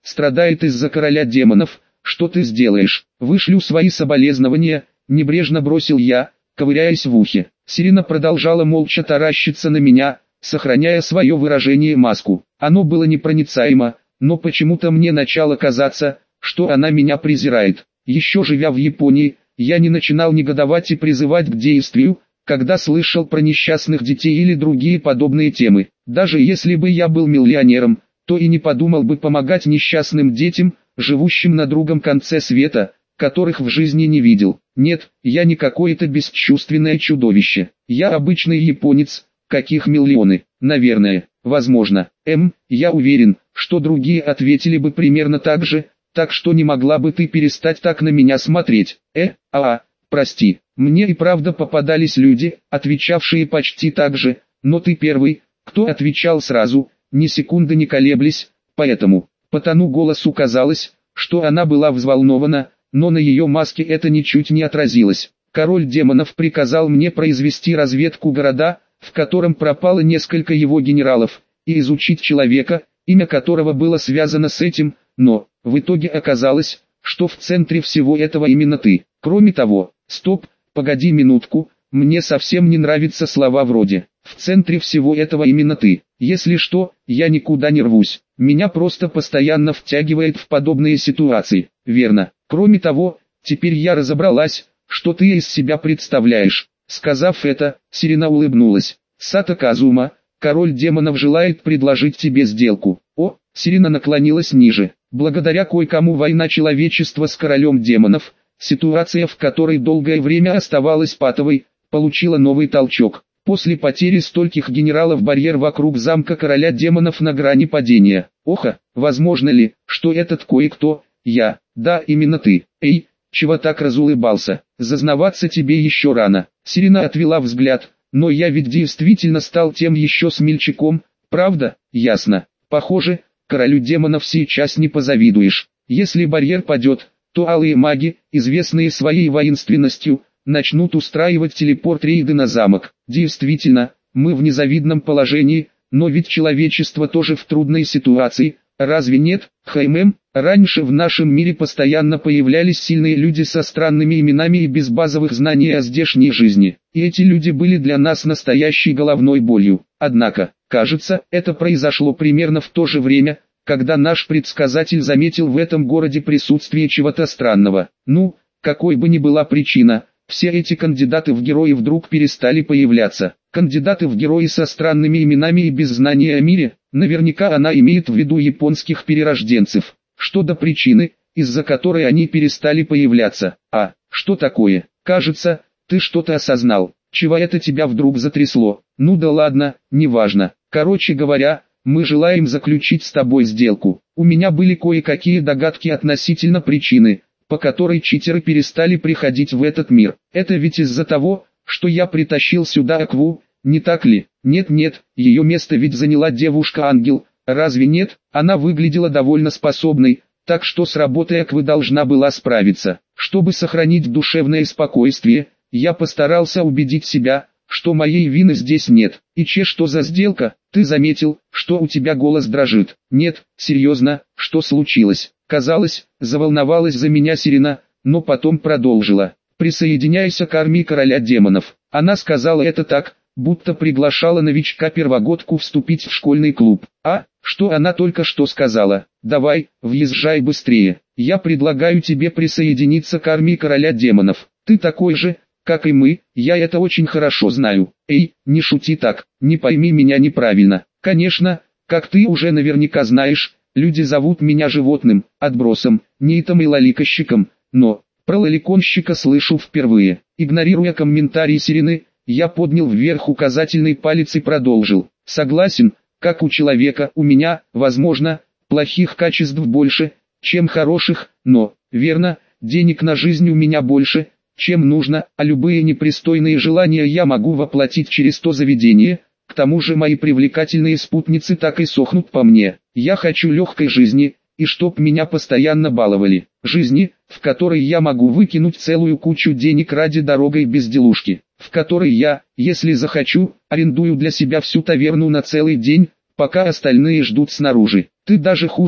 страдает из-за короля демонов, что ты сделаешь? Вышлю свои соболезнования, небрежно бросил я, ковыряясь в ухе. Сирена продолжала молча таращиться на меня, сохраняя свое выражение маску. Оно было непроницаемо, но почему-то мне начало казаться, что она меня презирает. Еще живя в Японии, я не начинал негодовать и призывать к действию, когда слышал про несчастных детей или другие подобные темы. Даже если бы я был миллионером, то и не подумал бы помогать несчастным детям, живущим на другом конце света, которых в жизни не видел. Нет, я не какое-то бесчувственное чудовище. Я обычный японец, каких миллионы, наверное, возможно. Я уверен, что другие ответили бы примерно так же, так что не могла бы ты перестать так на меня смотреть. Прости, мне и правда попадались люди, отвечавшие почти так же, но ты первый, кто отвечал сразу, ни секунды не колеблясь, поэтому, по тону голосу казалось, что она была взволнована, но на ее маске это ничуть не отразилось. Король демонов приказал мне произвести разведку города, в котором пропало несколько его генералов, и изучить человека, имя которого было связано с этим, но, в итоге оказалось, что в центре всего этого именно ты. Кроме того, стоп, погоди минутку, мне совсем не нравятся слова вроде «в центре всего этого именно ты». Если что, я никуда не рвусь, меня просто постоянно втягивает в подобные ситуации, верно? Кроме того, теперь я разобралась, что ты из себя представляешь. Сказав это, Сирена улыбнулась. Сато Казума, король демонов желает предложить тебе сделку. Сирена наклонилась ниже. Благодаря кое-кому война человечества с королем демонов, ситуация в которой долгое время оставалась патовой, получила новый толчок. После потери стольких генералов барьер вокруг замка короля демонов на грани падения. Возможно ли, что этот кое-кто, я, да именно ты, чего так разулыбался, зазнаваться тебе еще рано. Сирена отвела взгляд, но я ведь действительно стал тем еще смельчаком, правда? Ясно. Похоже, королю демонов сейчас не позавидуешь. Если барьер падет, то алые маги, известные своей воинственностью, начнут устраивать телепорт-рейды на замок. Действительно, мы в незавидном положении, но ведь человечество тоже в трудной ситуации, разве нет? Раньше в нашем мире постоянно появлялись сильные люди со странными именами и без базовых знаний о здешней жизни. И эти люди были для нас настоящей головной болью. Однако, кажется, это произошло примерно в то же время, когда наш предсказатель заметил в этом городе присутствие чего-то странного. Какой бы ни была причина, все эти кандидаты в герои вдруг перестали появляться. Кандидаты в герои со странными именами и без знания о мире, наверняка она имеет в виду японских перерожденцев. Что до причины, из-за которой они перестали появляться. Что такое? Кажется, ты что-то осознал. Чего это тебя вдруг затрясло? Да ладно, неважно. Короче говоря, мы желаем заключить с тобой сделку. У меня были кое-какие догадки относительно причины, по которой читеры перестали приходить в этот мир. Это ведь из-за того, что я притащил сюда Акву, не так ли? Нет, ее место ведь заняла девушка-ангел, разве нет? Она выглядела довольно способной, так что с работой Аквы должна была справиться. Чтобы сохранить душевное спокойствие, я постарался убедить себя, что моей вины здесь нет. Что за сделка? Ты заметил, что у тебя голос дрожит? Нет, серьезно, что случилось? Казалось, заволновалась за меня Сирена, но потом продолжила. Присоединяйся к армии короля демонов. Она сказала это так, будто приглашала новичка-первогодку вступить в школьный клуб. Что она только что сказала? Давай, въезжай быстрее. Я предлагаю тебе присоединиться к армии короля демонов. Ты такой же, как и мы, я это очень хорошо знаю. Не шути так, не пойми меня неправильно. Конечно, как ты уже наверняка знаешь, люди зовут меня животным, отбросом, нейтом и лоликощиком, но про лоликонщика слышу впервые. Игнорируя комментарий Сирены, я поднял вверх указательный палец и продолжил. Согласен, как у человека, у меня, возможно, плохих качеств больше, чем хороших, но, верно, денег на жизнь у меня больше, чем нужно, а любые непристойные желания я могу воплотить через то заведение. К тому же мои привлекательные спутницы так и сохнут по мне. Я хочу легкой жизни, и чтоб меня постоянно баловали. Жизни, в которой я могу выкинуть целую кучу денег ради дорогой безделушки. В которой я, если захочу, арендую для себя всю таверну на целый день, пока остальные ждут снаружи. Ты даже хуже,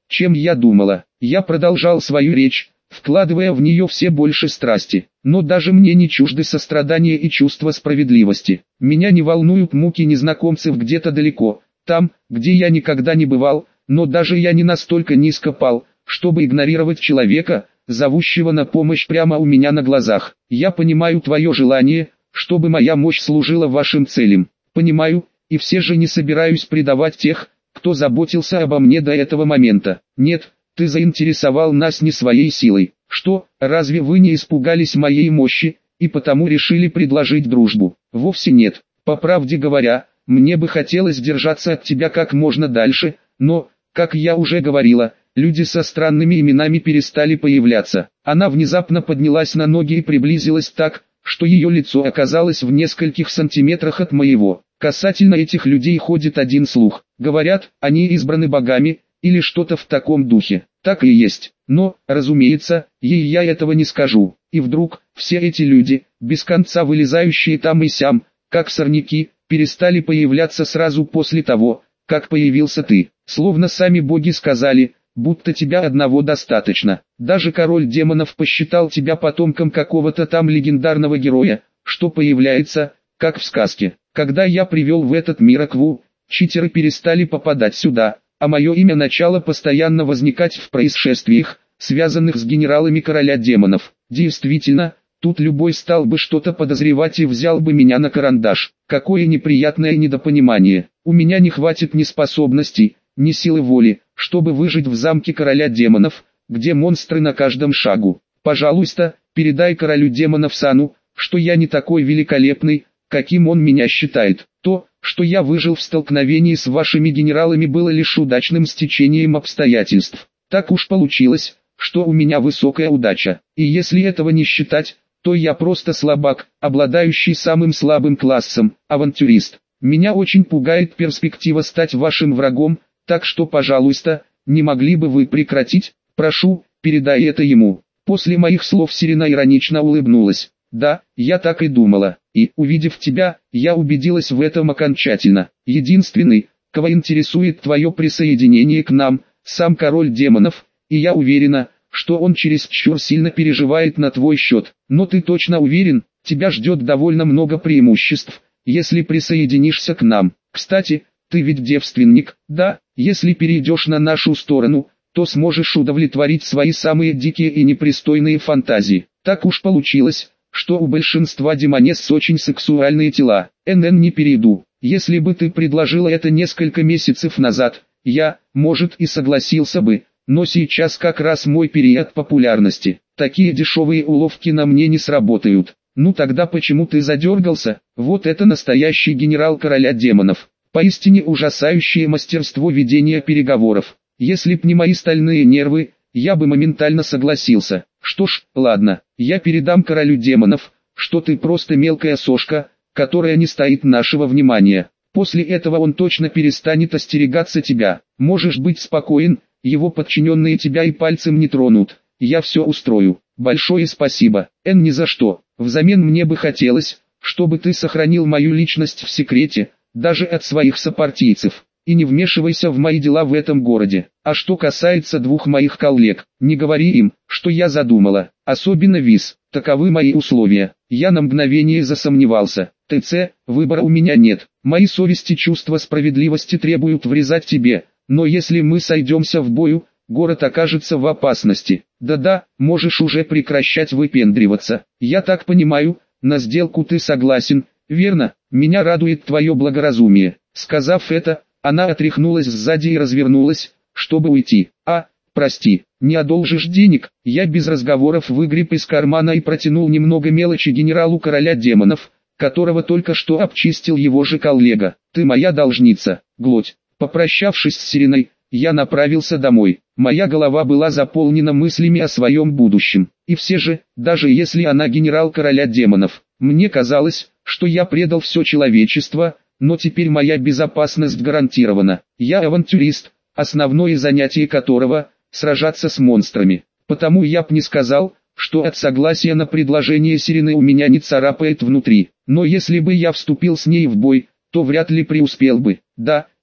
чем я думала. Я продолжал свою речь, вкладывая в нее все больше страсти. Но даже мне не чужды сострадания и чувство справедливости. Меня не волнуют муки незнакомцев где-то далеко, там, где я никогда не бывал, но даже я не настолько низко пал, чтобы игнорировать человека, зовущего на помощь прямо у меня на глазах. Я понимаю твое желание, чтобы моя мощь служила вашим целям. Понимаю, и все же не собираюсь предавать тех, кто заботился обо мне до этого момента. Нет, ты заинтересовал нас не своей силой. Что, разве вы не испугались моей мощи, и потому решили предложить дружбу? Вовсе нет. По правде говоря, мне бы хотелось держаться от тебя как можно дальше, но, как я уже говорила, люди со странными именами перестали появляться. Она внезапно поднялась на ноги и приблизилась так, что ее лицо оказалось в нескольких сантиметрах от моего. Касательно этих людей ходит один слух. Говорят, они избраны богами, или что-то в таком духе. Так и есть. Но, разумеется, ей я этого не скажу. И вдруг, все эти люди, без конца вылезающие там и сям, как сорняки, перестали появляться сразу после того, как появился ты. Словно сами боги сказали, будто тебя одного достаточно. Даже король демонов посчитал тебя потомком какого-то там легендарного героя, что появляется, как в сказке. Когда я привел в этот мир Акву, читеры перестали попадать сюда, а мое имя начало постоянно возникать в происшествиях, связанных с генералами короля демонов. Действительно, тут любой стал бы что-то подозревать и взял бы меня на карандаш. Какое неприятное недопонимание. У меня не хватит ни способностей, ни силы воли, чтобы выжить в замке короля демонов, где монстры на каждом шагу. Пожалуйста, передай королю демонов Сану, что я не такой великолепный, каким он меня считает. То, что я выжил в столкновении с вашими генералами, было лишь удачным стечением обстоятельств. Так уж получилось, что у меня высокая удача. И если этого не считать, то я просто слабак, обладающий самым слабым классом, авантюрист. Меня очень пугает перспектива стать вашим врагом, так что, пожалуйста, не могли бы вы прекратить? Прошу, передай это ему. После моих слов Сирена иронично улыбнулась. Да, я так и думала, и, увидев тебя, я убедилась в этом окончательно. Единственный, кого интересует твое присоединение к нам, сам король демонов, и я уверена, что он чересчур сильно переживает на твой счет. Но ты точно уверен, тебя ждет довольно много преимуществ, если присоединишься к нам. Кстати, ты ведь девственник, да? Если перейдешь на нашу сторону, то сможешь удовлетворить свои самые дикие и непристойные фантазии. Так уж получилось, что у большинства демонесс очень сексуальные тела. Не перейду. Если бы ты предложила это несколько месяцев назад, я, может, и согласился бы, но сейчас как раз мой период популярности. Такие дешевые уловки на мне не сработают. Ну тогда почему ты задергался? Вот это настоящий генерал короля демонов. Поистине ужасающее мастерство ведения переговоров. Если б не мои стальные нервы, я бы моментально согласился. Что ж, ладно, я передам королю демонов, что ты просто мелкая сошка, которая не стоит нашего внимания. После этого он точно перестанет остерегаться тебя. Можешь быть спокоен, его подчиненные тебя и пальцем не тронут. Я все устрою. Большое спасибо. Ни за что. Взамен мне бы хотелось, чтобы ты сохранил мою личность в секрете, даже от своих сопартийцев. И не вмешивайся в мои дела в этом городе. А что касается двух моих коллег, не говори им, что я задумала. Особенно Виз. Таковы мои условия. Я на мгновение засомневался. ТЦ, выбора у меня нет. Мои совесть и чувство справедливости требуют врезать тебе. Но если мы сойдемся в бою, город окажется в опасности. Да-да, можешь уже прекращать выпендриваться. Я так понимаю, на сделку ты согласен, верно? Меня радует твое благоразумие. Сказав это, она отряхнулась сзади и развернулась, чтобы уйти. Прости, не одолжишь денег? Я без разговоров выгреб из кармана и протянул немного мелочи генералу короля демонов, которого только что обчистил его же коллега. Ты моя должница, Глоть. Попрощавшись с Сиреной, я направился домой. Моя голова была заполнена мыслями о своем будущем. И все же, даже если она генерал короля демонов, мне казалось, что я предал все человечество, но теперь моя безопасность гарантирована. Я авантюрист, основное занятие которого – сражаться с монстрами. Потому я б не сказал, что от согласия на предложение Сирены у меня не царапает внутри. Но если бы я вступил с ней в бой, то вряд ли преуспел бы. Да,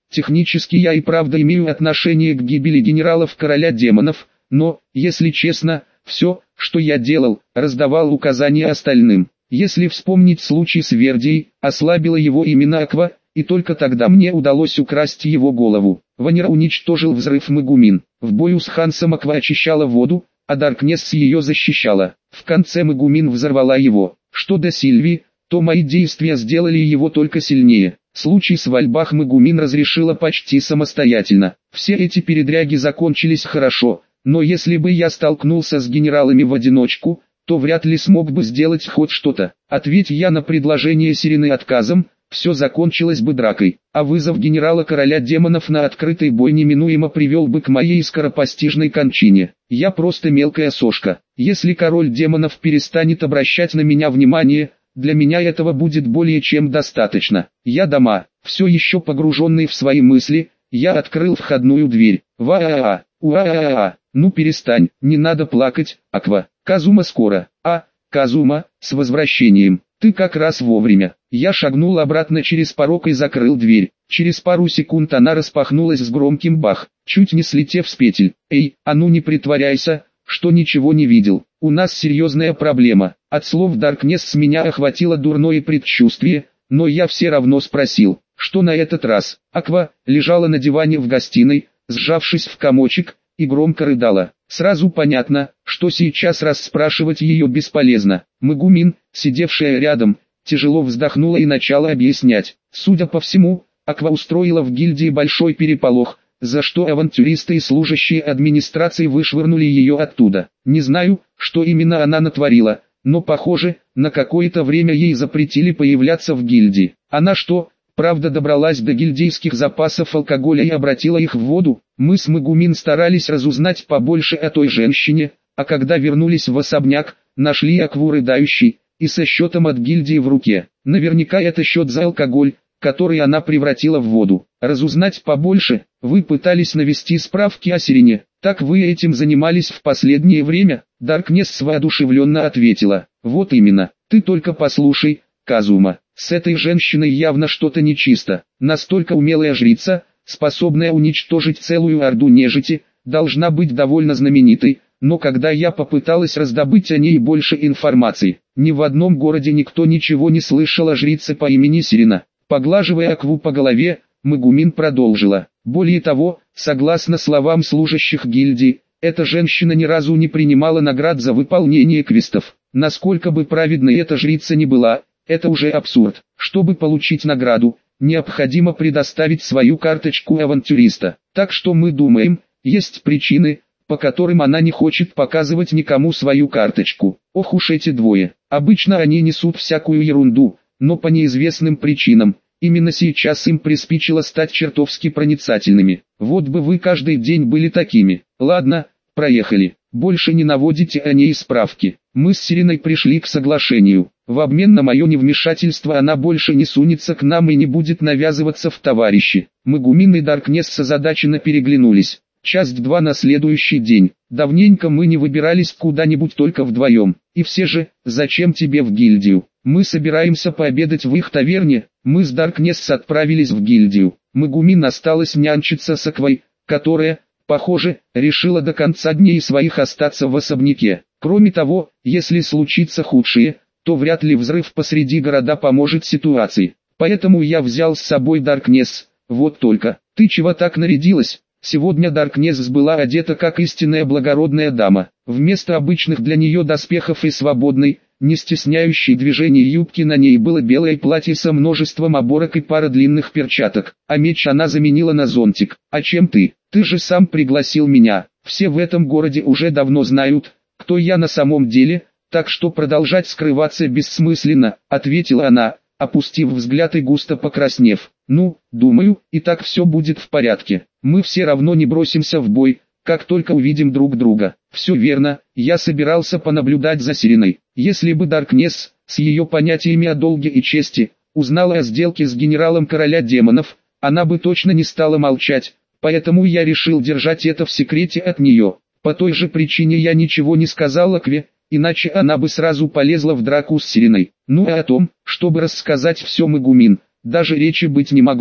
Технически я и правда имею отношение к гибели генералов короля демонов, но, если честно, все, что я делал, раздавал указания остальным. Если вспомнить случай с Вердией, ослабила его именно Аква, и только тогда мне удалось украсть его голову. Ванера уничтожил взрыв Мегумин. В бою с Хансом Аква очищала воду, а Даркнесс ее защищала. В конце Мегумин взорвала его. Что до Сильви, то мои действия сделали его только сильнее. Случай с Вальбах Мегумин разрешила почти самостоятельно. Все эти передряги закончились хорошо, но если бы я столкнулся с генералами в одиночку, то вряд ли смог бы сделать хоть что-то. Ответь я на предложение Сирены отказом, все закончилось бы дракой, а вызов генерала короля демонов на открытый бой неминуемо привел бы к моей скоропостижной кончине. Я просто мелкая сошка. Если король демонов перестанет обращать на меня внимание, для меня этого будет более чем достаточно. Я дома, все еще погруженный в свои мысли, я открыл входную дверь. Ва-а-а, уа-а-а, ну перестань, не надо плакать, Аква. Казума скоро. Казума, с возвращением. Ты как раз вовремя. Я шагнул обратно через порог и закрыл дверь. Через пару секунд она распахнулась с громким бах, чуть не слетев с петель. Эй, а ну не притворяйся, что ничего не видел. У нас серьезная проблема. От слов Даркнесс с меня охватило дурное предчувствие, но я все равно спросил, что на этот раз. Аква лежала на диване в гостиной, сжавшись в комочек, и громко рыдала. Сразу понятно, что сейчас расспрашивать ее бесполезно. Мегумин, сидевшая рядом, тяжело вздохнула и начала объяснять. Судя по всему, Аква устроила в гильдии большой переполох, за что авантюристы и служащие администрации вышвырнули ее оттуда. Не знаю, что именно она натворила, но похоже, на какое-то время ей запретили появляться в гильдии. Она что, правда добралась до гильдейских запасов алкоголя и обратила их в воду? Мы с Мегумин старались разузнать побольше о той женщине, а когда вернулись в особняк, нашли Акву рыдающей, и со счетом от гильдии в руке. Наверняка это счет за алкоголь, который она превратила в воду. Разузнать побольше, вы пытались навести справки о Сирене, так вы этим занимались в последнее время? Даркнесс воодушевленно ответила. Вот именно, ты только послушай, Казума, с этой женщиной явно что-то нечисто. Настолько умелая жрица, способная уничтожить целую орду нежити, должна быть довольно знаменитой, но когда я попыталась раздобыть о ней больше информации, ни в одном городе никто ничего не слышал о жрице по имени Сирена. Поглаживая Акву по голове, Мегумин продолжила. Более того, согласно словам служащих гильдии, эта женщина ни разу не принимала наград за выполнение квестов. Насколько бы праведной эта жрица ни была, это уже абсурд. Чтобы получить награду, необходимо предоставить свою карточку авантюриста. Так что мы думаем, есть причины, по которым она не хочет показывать никому свою карточку. Ох уж эти двое. Обычно они несут всякую ерунду, но по неизвестным причинам, именно сейчас им приспичило стать чертовски проницательными. Вот бы вы каждый день были такими. Ладно, проехали. Больше не наводите о ней справки. Мы с Сиреной пришли к соглашению. В обмен на мое невмешательство она больше не сунется к нам и не будет навязываться в товарищи. Мегумин и Даркнесс озадаченно переглянулись. Часть 2 на следующий день. Давненько мы не выбирались куда-нибудь только вдвоем. И все же, зачем тебе в гильдию? Мы собираемся пообедать в их таверне. Мы с Даркнесс отправились в гильдию. Мегумин осталась нянчиться с Аквой, которая, похоже, решила до конца дней своих остаться в особняке. Кроме того, если случится худшее, то вряд ли взрыв посреди города поможет ситуации. Поэтому я взял с собой Даркнесс. Вот только, ты чего так нарядилась? Сегодня Даркнесс была одета как истинная благородная дама. Вместо обычных для нее доспехов и свободной, не стесняющей движений юбки на ней было белое платье со множеством оборок и пара длинных перчаток, а меч она заменила на зонтик. А чем ты? Ты же сам пригласил меня. Все в этом городе уже давно знают, кто я на самом деле, так что продолжать скрываться бессмысленно, ответила она, опустив взгляд и густо покраснев. Ну, думаю, и так все будет в порядке. Мы все равно не бросимся в бой, как только увидим друг друга. Все верно, я собирался понаблюдать за Сиреной. Если бы Даркнесс, с ее понятиями о долге и чести, узнала о сделке с генералом короля демонов, она бы точно не стала молчать, поэтому я решил держать это в секрете от нее. По той же причине я ничего не сказал Акве, иначе она бы сразу полезла в драку с Сиреной. Ну а о том, чтобы рассказать все Мегумин, даже речи быть не могло.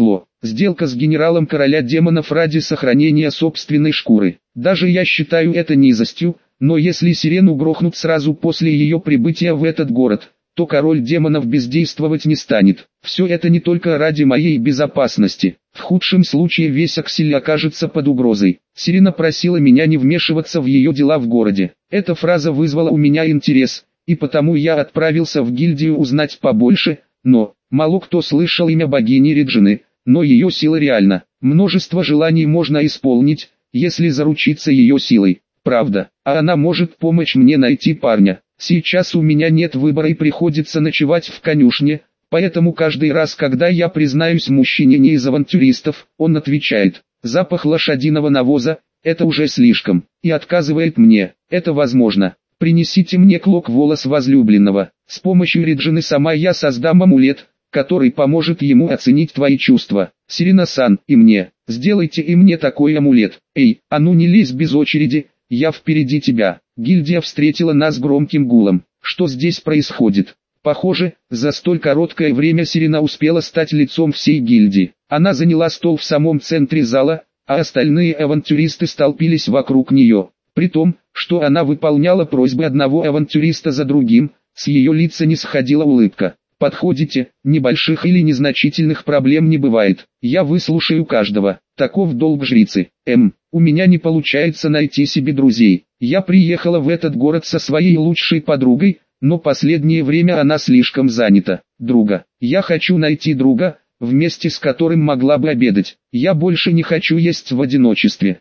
Сделка с генералом короля демонов ради сохранения собственной шкуры. Даже я считаю это низостью, но если Сирену грохнут сразу после ее прибытия в этот город, то король демонов бездействовать не станет. Все это не только ради моей безопасности. В худшем случае весь Аксель окажется под угрозой. Сирена просила меня не вмешиваться в ее дела в городе. Эта фраза вызвала у меня интерес, и потому я отправился в гильдию узнать побольше, но мало кто слышал имя богини Реджины, но ее сила реальна. Множество желаний можно исполнить, если заручиться ее силой. Правда, а она может помочь мне найти парня. Сейчас у меня нет выбора и приходится ночевать в конюшне, поэтому каждый раз, когда я признаюсь мужчине не из авантюристов, он отвечает: «Запах лошадиного навоза, это уже слишком», и отказывает мне. Это возможно. Принесите мне клок волос возлюбленного. С помощью Реджины сама я создам амулет, который поможет ему оценить твои чувства. Сирена-сан, и мне. Сделайте и мне такой амулет. Эй, а ну не лезь без очереди, я впереди тебя. Гильдия встретила нас громким гулом. Что здесь происходит? Похоже, за столь короткое время Сирена успела стать лицом всей гильдии. Она заняла стол в самом центре зала, а остальные авантюристы столпились вокруг нее. При том, что она выполняла просьбы одного авантюриста за другим, с ее лица не сходила улыбка. «Подходите, небольших или незначительных проблем не бывает, я выслушаю каждого, таков долг жрицы. У меня не получается найти себе друзей. Я приехала в этот город со своей лучшей подругой, но последнее время она слишком занята. Друга, я хочу найти друга, вместе с которым могла бы обедать. Я больше не хочу есть в одиночестве.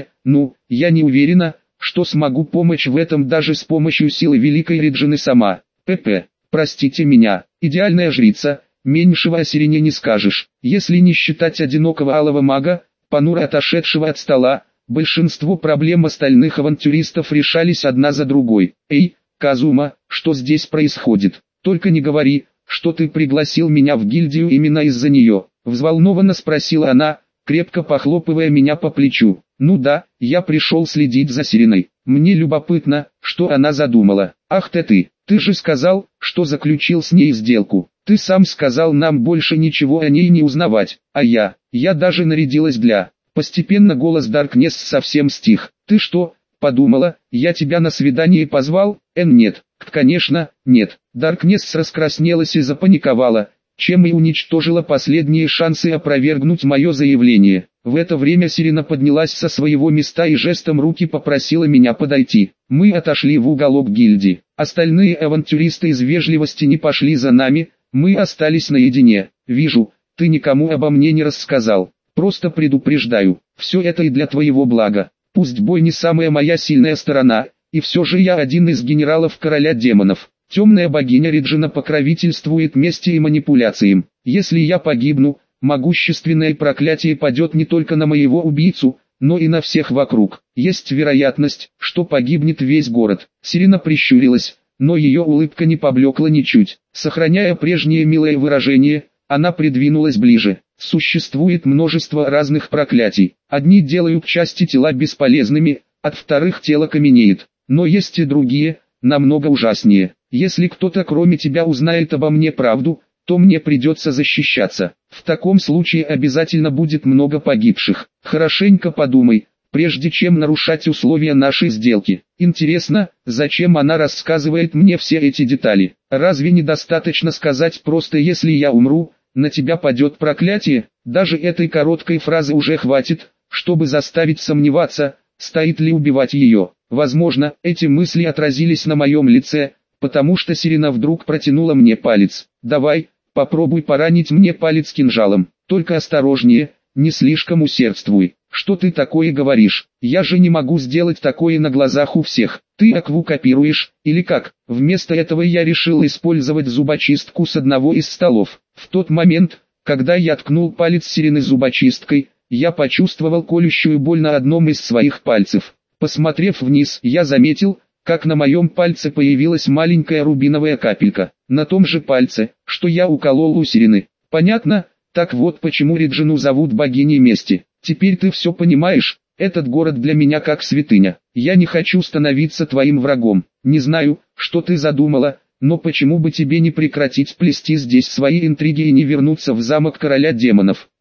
Я не уверена, что смогу помочь в этом даже с помощью силы великой Реджины сама. Простите меня, идеальная жрица, меньшего о Сирене не скажешь. Если не считать одинокого алого мага, понуро отошедшего от стола, большинство проблем остальных авантюристов решались одна за другой. «Эй, Казума, что здесь происходит? Только не говори, что ты пригласил меня в гильдию именно из-за нее», — взволнованно спросила она, крепко похлопывая меня по плечу. «Ну да, я пришел следить за Сиреной. Мне любопытно, что она задумала». «Ах ты же сказал, что заключил с ней сделку. Ты сам сказал нам больше ничего о ней не узнавать, а я даже нарядилась для...» Постепенно голос Даркнесс совсем стих. «Ты что, подумала, я тебя на свидание позвал?» Нет, конечно, нет». Даркнесс раскраснелась и запаниковала, чем и уничтожила последние шансы опровергнуть мое заявление. В это время Сирена поднялась со своего места и жестом руки попросила меня подойти. Мы отошли в уголок гильдии. Остальные авантюристы из вежливости не пошли за нами, мы остались наедине. «Вижу, ты никому обо мне не рассказал. Просто предупреждаю, все это и для твоего блага. Пусть бой не самая моя сильная сторона, и все же я один из генералов короля демонов. Темная богиня Реджина покровительствует мести и манипуляциям. Если я погибну, могущественное проклятие падет не только на моего убийцу, но и на всех вокруг. Есть вероятность, что погибнет весь город». Сирена прищурилась, но ее улыбка не поблекла ничуть. Сохраняя прежнее милое выражение, она придвинулась ближе. «Существует множество разных проклятий. Одни делают части тела бесполезными, от вторых тело каменеет. Но есть и другие, намного ужаснее. Если кто-то кроме тебя узнает обо мне правду, то мне придется защищаться. В таком случае обязательно будет много погибших. Хорошенько подумай, прежде чем нарушать условия нашей сделки. Интересно, зачем она рассказывает мне все эти детали? Разве недостаточно сказать просто: если я умру, на тебя падет проклятие? Даже этой короткой фразы уже хватит, чтобы заставить сомневаться, стоит ли убивать ее. Возможно, эти мысли отразились на моем лице, потому что Сирена вдруг протянула мне палец. «Давай, попробуй поранить мне палец кинжалом, только осторожнее, не слишком усердствуй». «Что ты такое говоришь? Я же не могу сделать такое на глазах у всех. Ты Акву копируешь, или как?» Вместо этого я решил использовать зубочистку с одного из столов. В тот момент, когда я ткнул палец Сирены зубочисткой, я почувствовал колющую боль на одном из своих пальцев. Посмотрев вниз, я заметил, как на моем пальце появилась маленькая рубиновая капелька. На том же пальце, что я уколол у Сирены. Понятно? Так вот почему Реджину зовут богиней мести. Теперь ты все понимаешь, этот город для меня как святыня. Я не хочу становиться твоим врагом. Не знаю, что ты задумала, но почему бы тебе не прекратить плести здесь свои интриги и не вернуться в замок короля демонов?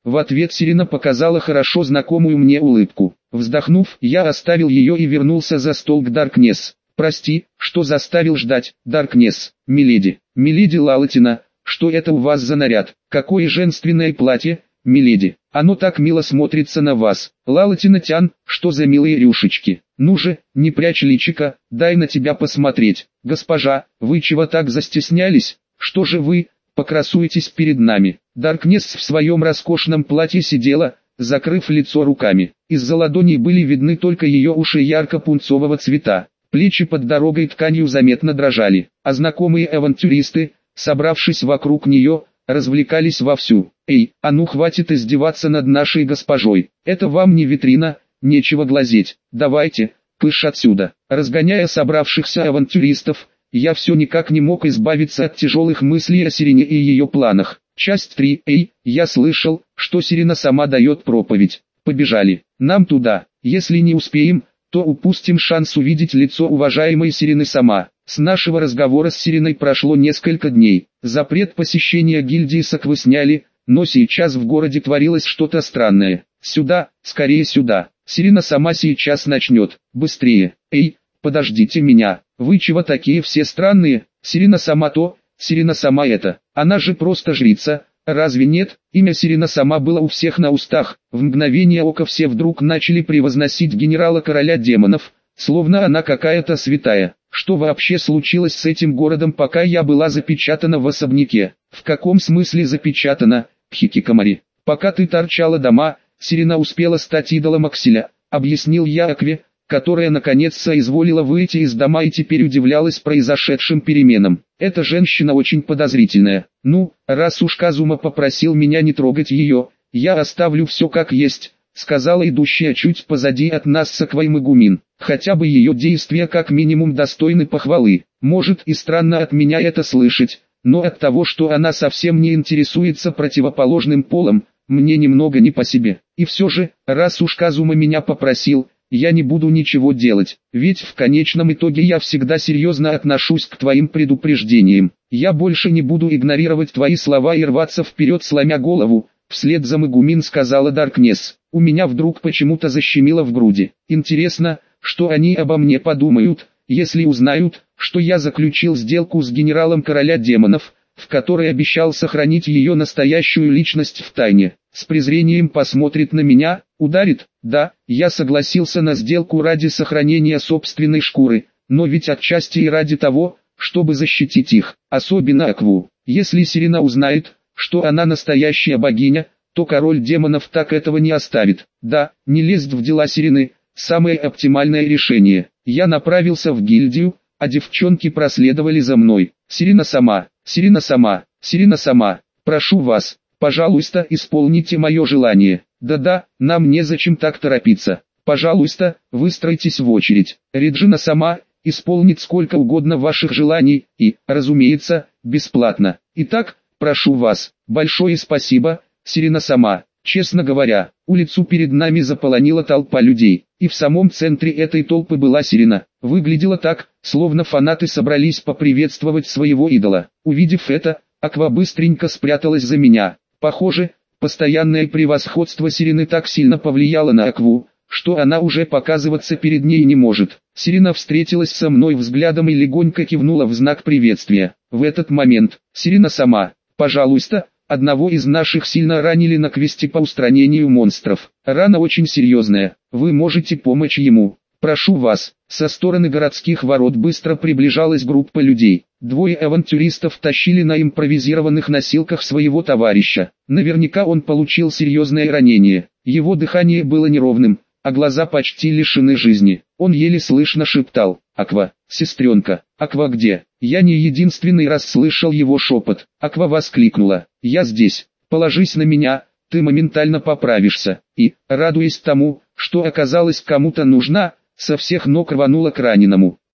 В ответ Сирена показала хорошо знакомую мне улыбку. Вздохнув, я оставил ее и вернулся за стол к Даркнесс. «Прости, что заставил ждать, Даркнесс, миледи». «Миледи Лалатина, что это у вас за наряд? Какое женственное платье, миледи? Оно так мило смотрится на вас». «Лалатина Тян, что за милые рюшечки? Ну же, не прячь личика, дай на тебя посмотреть». «Госпожа, вы чего так застеснялись? Что же вы, покрасуетесь перед нами?» Даркнесс в своем роскошном платье сидела, закрыв лицо руками. Из-за ладоней были видны только ее уши ярко-пунцового цвета. Плечи под дорогой тканью заметно дрожали, а знакомые авантюристы, собравшись вокруг нее, развлекались вовсю. «Эй, а ну хватит издеваться над нашей госпожой, это вам не витрина, нечего глазеть, давайте, кыш отсюда». Разгоняя собравшихся авантюристов, я все никак не мог избавиться от тяжелых мыслей о Сирене и ее планах. Часть 3. «Эй, я слышал, что Сирена сама дает проповедь. Побежали, нам туда, если не успеем, то упустим шанс увидеть лицо уважаемой Сирены сама». С нашего разговора с Сиреной прошло несколько дней. Запрет посещения гильдии Саквы сняли, но сейчас в городе творилось что-то странное. «Сюда, скорее сюда, Сирена сама сейчас начнет, быстрее». «Эй, подождите меня, вы чего такие все странные? Сирена сама то, Сирена сама это, она же просто жрица». Разве нет? Имя Сирена сама было у всех на устах. В мгновение ока все вдруг начали превозносить генерала короля демонов, словно она какая-то святая. Что вообще случилось с этим городом, пока я была запечатана в особняке? В каком смысле запечатана, Хикикамари? Пока ты торчала дома, Сирена успела стать идолом Акселя, объяснил я Акве, которая наконец соизволила выйти из дома и теперь удивлялась произошедшим переменам. Эта женщина очень подозрительная. Ну, раз уж Казума попросил меня не трогать ее, я оставлю все как есть, сказала идущая чуть позади от нас Саквай Магумин. Хотя бы ее действия как минимум достойны похвалы. Может и странно от меня это слышать, но от того, что она совсем не интересуется противоположным полом, мне немного не по себе. И все же, раз уж Казума меня попросил, я не буду ничего делать, ведь в конечном итоге я всегда серьезно отношусь к твоим предупреждениям. Я больше не буду игнорировать твои слова и рваться вперед, сломя голову, вслед за Магумин сказала Даркнесс. У меня вдруг почему-то защемило в груди. Интересно, что они обо мне подумают, если узнают, что я заключил сделку с генералом короля демонов, в которой обещал сохранить ее настоящую личность в тайне. С презрением посмотрит на меня, ударит. Да, я согласился на сделку ради сохранения собственной шкуры, но ведь отчасти и ради того, чтобы защитить их, особенно Акву. Если Сирена узнает, что она настоящая богиня, то король демонов так этого не оставит. Да, не лезть в дела Сирены – самое оптимальное решение. Я направился в гильдию, а девчонки проследовали за мной. Сирена сама, Сирена сама, Сирена сама, прошу вас, пожалуйста, исполните мое желание. Да-да, нам незачем так торопиться. Пожалуйста, выстройтесь в очередь. Реджина сама исполнит сколько угодно ваших желаний и, разумеется, бесплатно. Итак, прошу вас, большое спасибо, Сирена сама. Честно говоря, улицу перед нами заполонила толпа людей, и в самом центре этой толпы была Сирена. Выглядело так, словно фанаты собрались поприветствовать своего идола. Увидев это, Аква быстренько спряталась за меня. Похоже, постоянное превосходство Сирены так сильно повлияло на Акву, что она уже показываться перед ней не может. Сирена встретилась со мной взглядом и легонько кивнула в знак приветствия. В этот момент, Сирена сама, пожалуйста, одного из наших сильно ранили на квесте по устранению монстров. Рана очень серьезная, вы можете помочь ему. Прошу вас. Со стороны городских ворот быстро приближалась группа людей. Двое авантюристов тащили на импровизированных носилках своего товарища. Наверняка он получил серьезное ранение. Его дыхание было неровным, а глаза почти лишены жизни. Он еле слышно шептал: «Аква, сестренка, Аква где?» Я не единственный раз слышал его шепот. Аква воскликнула: «Я здесь, положись на меня, ты моментально поправишься». И, радуясь тому, что оказалась кому-то нужна, со всех ног рванула к раненому.